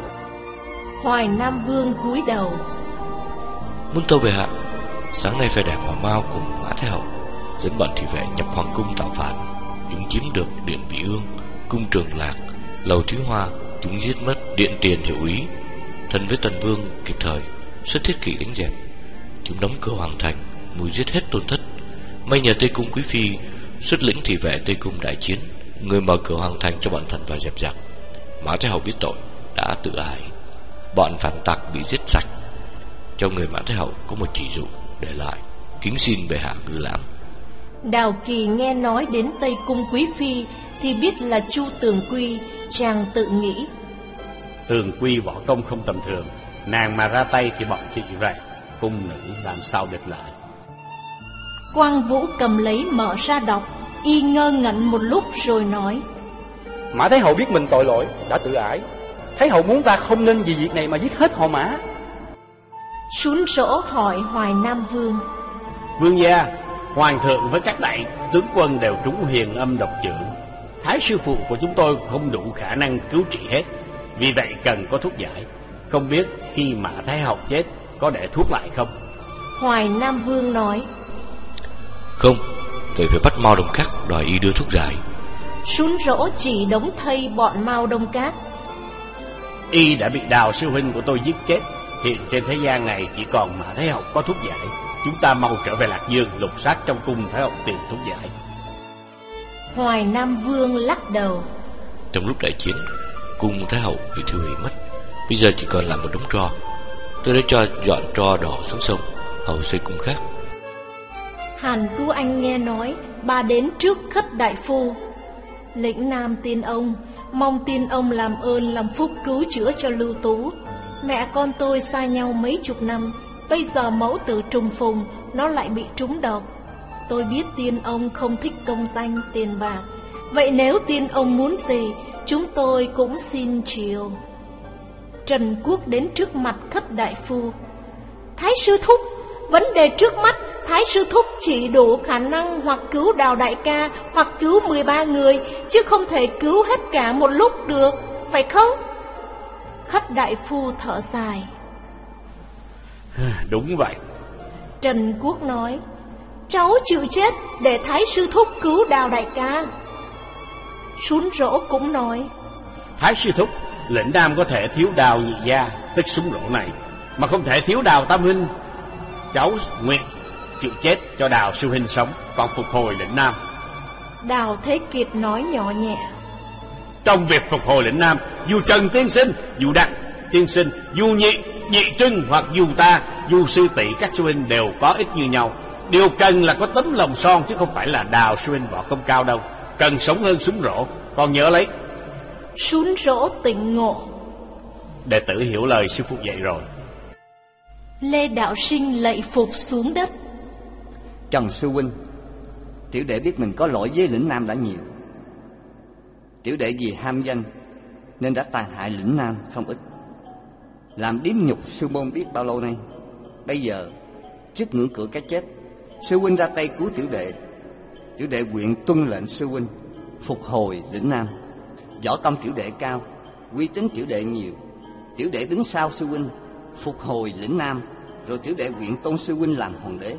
Hoài Nam Vương cúi đầu. Muốn tâu bệ hạ, sáng nay phe đảng Bà Mao cùng Mã Thái Hậu dẫn bọn thị vệ nhập hoàng cung tạo phản. Chúng chiếm được điện Vị Ương, cung Trường Lạc, lầu Thúy Hoa. Chúng giết mất điện tiền hiệu úy. Thần với Tần Vương kịp thời xuất thiết kỵ đánh dẹp. Chúng đóng cửa hoàng thành, mùi giết hết Tôn Thất. May nhờ Tây Cung quý phi xuất lĩnh thị vệ Tây Cung đại chiến, người mở cửa hoàng thành cho bọn thần vào dẹp giặc. Mã Thái Hậu biết tội đã tự ái. Bọn phản tặc bị giết sạch. Cho người Mã Thái Hậu có một chỉ dụ để lại, kính xin bệ hạ ngự lãm. Đào Kỳ nghe nói đến Tây Cung quý phi thì biết là Chu Tường Quy. Chàng tự nghĩ, Tường Quy võ công không tầm thường, nàng mà ra tay thì bọn thị vệ cung nữ làm sao địch lại. Quang Vũ cầm lấy mở ra đọc. Y ngơ ngẩn một lúc rồi nói: Mã Thái Hậu biết mình tội lỗi, đã tự ải. Thái Hậu muốn ta không nên vì việc này mà giết hết họ Mã. Sún Rỗ hỏi Hoài Nam Vương: Vương gia, hoàng thượng với các đại tướng quân đều trúng huyền âm độc chưởng. Thái sư phụ của chúng tôi không đủ khả năng cứu trị hết, vì vậy cần có thuốc giải. Không biết khi Mã Thái Hậu chết có để thuốc lại không? Hoài Nam Vương nói: Không, vậy phải bắt Mao Đông Cát đòi y đưa thuốc giải. Sún Rỗ chỉ đống thây bọn Mao Đông Cát. Y đã bị Đào sư huynh của tôi giết chết. Hiện trên thế gian này chỉ còn Mã Thái Hậu có thuốc giải. Chúng ta mau trở về Lạc Dương, lục soát trong cung Thái Hậu tìm thuốc giải. Hoài Nam Vương lắc đầu: Trong lúc đại chiến, cung Thái Hậu bị thiêu hủy mất. Bây giờ chỉ còn lại một đống tro. Tôi đã cho dọn tro đỏ xuống sông, hầu xây cung khác. Hàn Tú Anh nghe nói, bà đến trước Khất đại phu. Lĩnh Nam tin ông, mong tin ông làm ơn làm phúc cứu chữa cho Lưu Tú. Mẹ con tôi xa nhau mấy chục năm, bây giờ mẫu tử trùng phùng, nó lại bị trúng độc. Tôi biết tiên ông không thích công danh tiền bạc, vậy nếu tiên ông muốn gì, chúng tôi cũng xin chiều. Trần Quốc đến trước mặt Khất đại phu: Thái sư thúc, vấn đề trước mắt, Thái sư thúc chỉ đủ khả năng hoặc cứu Đào đại ca, hoặc cứu mười ba người, chứ không thể cứu hết cả một lúc được, phải không? Khất đại phu thở dài: Đúng vậy. Trần Quốc nói: Cháu chịu chết để Thái sư thúc cứu Đào đại ca. Sún Rỗ cũng nói: Thái sư thúc, lĩnh Nam có thể thiếu Đào nhị gia, tức Sún Rỗ này, mà không thể thiếu Đào tam huynh. Cháu nguyện chịu chết cho Đào sư huynh sống, còn phục hồi lĩnh Nam. Đào Thế Kiệt nói nhỏ nhẹ: Trong việc phục hồi lĩnh Nam, dù Trần tiên sinh, dù Đặng tiên sinh, dù Nhị, Nhị Trưng hoặc dù ta, dù sư tỷ các sư huynh đều có ích như nhau. Điều cần là có tấm lòng son, chứ không phải là Đào sư huynh võ công cao đâu. Cần sống hơn Sún Rỗ, con nhớ lấy. Sún Rỗ tỉnh ngộ: Đệ tử hiểu lời sư phụ dạy rồi. Lê Đạo Sinh lạy phục xuống đất: Trần sư huynh, tiểu đệ biết mình có lỗi với lĩnh Nam đã nhiều. Tiểu đệ vì ham danh nên đã tàn hại lĩnh Nam không ít, làm điếm nhục sư môn biết bao lâu nay. Bây giờ trước ngưỡng cửa cái chết, sư huynh ra tay cứu tiểu đệ. Tiểu đệ nguyện tuân lệnh sư huynh, phục hồi lĩnh Nam. Võ công tiểu đệ cao, uy tín tiểu đệ nhiều. Tiểu đệ đứng sau sư huynh, phục hồi lĩnh Nam, rồi tiểu đệ nguyện tôn sư huynh làm hoàng đế.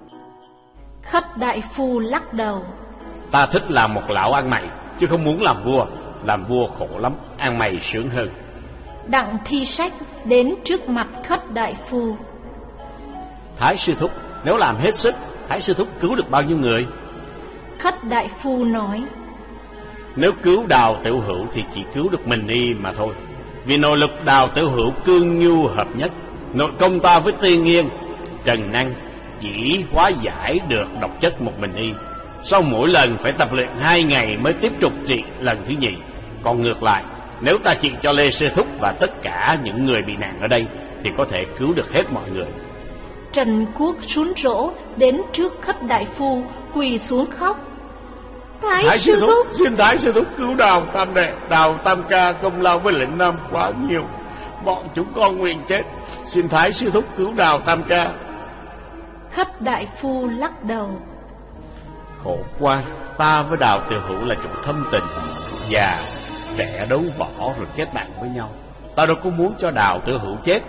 Khất đại phu lắc đầu: Ta thích làm một lão ăn mày, chứ không muốn làm vua. Làm vua khổ lắm, ăn mày sướng hơn. Đặng Thi Sách đến trước mặt Khất đại phu: Thái sư thúc, nếu làm hết sức, Thái sư thúc cứu được bao nhiêu người? Khất đại phu nói: Nếu cứu Đào tiểu hữu thì chỉ cứu được mình y mà thôi. Vì nội lực Đào tiểu hữu cương nhu hợp nhất, nội công ta với Tiên Nghiên, Trần Năng chỉ hóa giải được độc chất một mình y. Sau mỗi lần phải tập luyện hai ngày mới tiếp tục trị lần thứ nhì. Còn ngược lại, nếu ta trị cho Lê Sư Thúc và tất cả những người bị nạn ở đây thì có thể cứu được hết mọi người. Trần Quốc Sún Rỗ đến trước Khất đại phu, quỳ xuống khóc: Thái, Thái sư thúc, thúc xin Thái sư thúc cứu Đào tam đệ. Đào tam ca công lao với lĩnh Nam quá nhiều, bọn chúng con nguyện chết. Xin Thái sư thúc cứu Đào tam ca. Khất đại phu lắc đầu: Khổ quá, ta với Đào tiểu hữu là chủ thâm tình, và trẻ đấu võ rồi kết bạn với nhau. Ta đâu có muốn cho Đào tiểu hữu chết.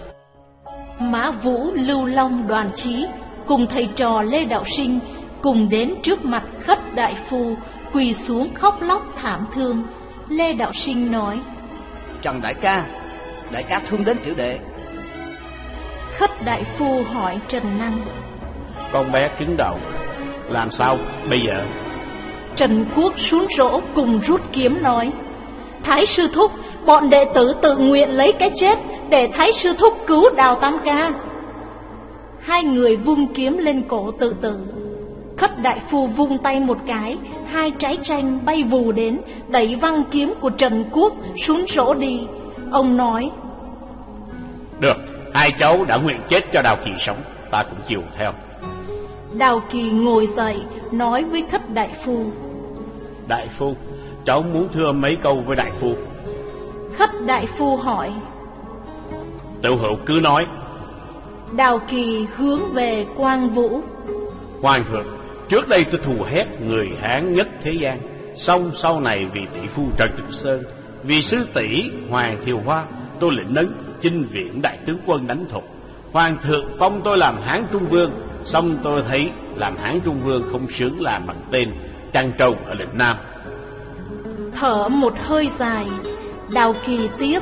Mã Vũ, Lưu Long, Đoàn Chí cùng thầy trò Lê Đạo Sinh cùng đến trước mặt Khất đại phu, quỳ xuống khóc lóc thảm thương. Lê Đạo Sinh nói: Trần đại ca, đại ca thương đến tiểu đệ. Khất đại phu hỏi Trần Năng: Con bé cứng đầu, làm sao bây giờ? Trần Quốc Sún Rỗ cùng rút kiếm nói: Thái sư thúc, bọn đệ tử tự nguyện lấy cái chết để Thái sư thúc cứu Đào tam ca. Hai người vung kiếm lên cổ tự tử. Khất đại phu vung tay một cái, hai trái chanh bay vù đến, đẩy văng kiếm của Trần Quốc Sún Rỗ đi. Ông nói: Được, hai cháu đã nguyện chết cho Đào Kỳ sống, ta cũng chịu theo. Đào Kỳ ngồi dậy nói với Khất đại phu: Đại phu, cháu muốn thưa mấy câu với đại phu. Khất đại phu hỏi. Tiểu hữu cứ nói. Đào Kỳ hướng về Quang Vũ: Hoàng thượng, trước đây tôi thù hét người Hán nhất thế gian, song sau này vì tỷ phu Trần Trực Sơn, vì sư tỷ Hoàng Thiều Hoa, tôi lĩnh ấn chinh viễn đại tướng quân đánh thục. Hoàng thượng phong tôi làm Hán Trung Vương, song tôi thấy làm Hán Trung Vương không xứng làm bằng tên Trăng Trâu ở lĩnh Nam. Thở một hơi dài, Đào Kỳ tiếp: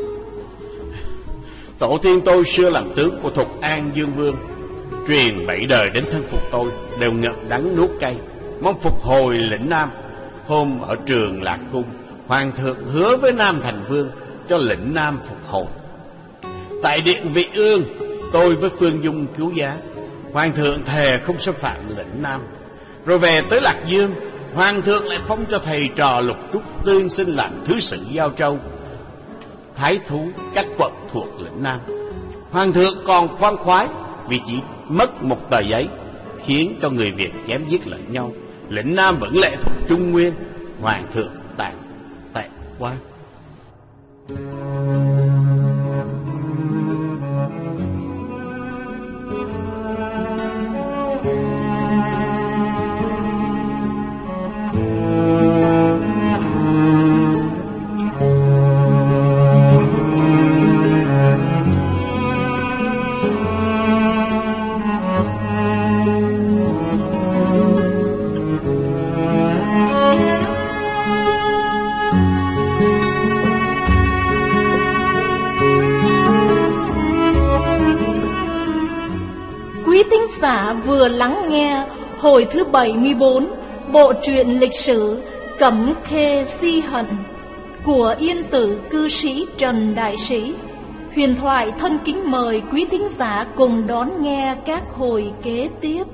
Tổ tiên tôi xưa làm tướng của Thục An Dương Vương, truyền bảy đời đến thân phục tôi đều ngậm đắng nuốt cay, mong phục hồi lĩnh Nam. Hôm ở Trường Lạc Cung, Hoàng thượng hứa với Nam Thành Vương cho lĩnh Nam phục hồi. Tại điện Vị Ương, tôi với Phương Dung cứu giá, Hoàng thượng thề không xâm phạm lĩnh Nam. Rồi về tới Lạc Dương, Hoàng thượng lại phong cho thầy trò Lục Trúc Tương Sinh làm thứ sử Giao Châu, thái thú các quận thuộc lĩnh Nam. Hoàng thượng còn khoan khoái vì chỉ mất một tờ giấy, khiến cho người Việt chém giết lẫn nhau. Lĩnh Nam vẫn lệ thuộc Trung Nguyên. Hoàng thượng tàn tệ quá. Vừa lắng nghe hồi thứ bảy mươi bốn bộ truyện lịch sử Cẩm Khê Si Hận của yên tử cư sĩ Trần Đại Sĩ. Huyền thoại thân kính mời quý thính giả cùng đón nghe các hồi kế tiếp.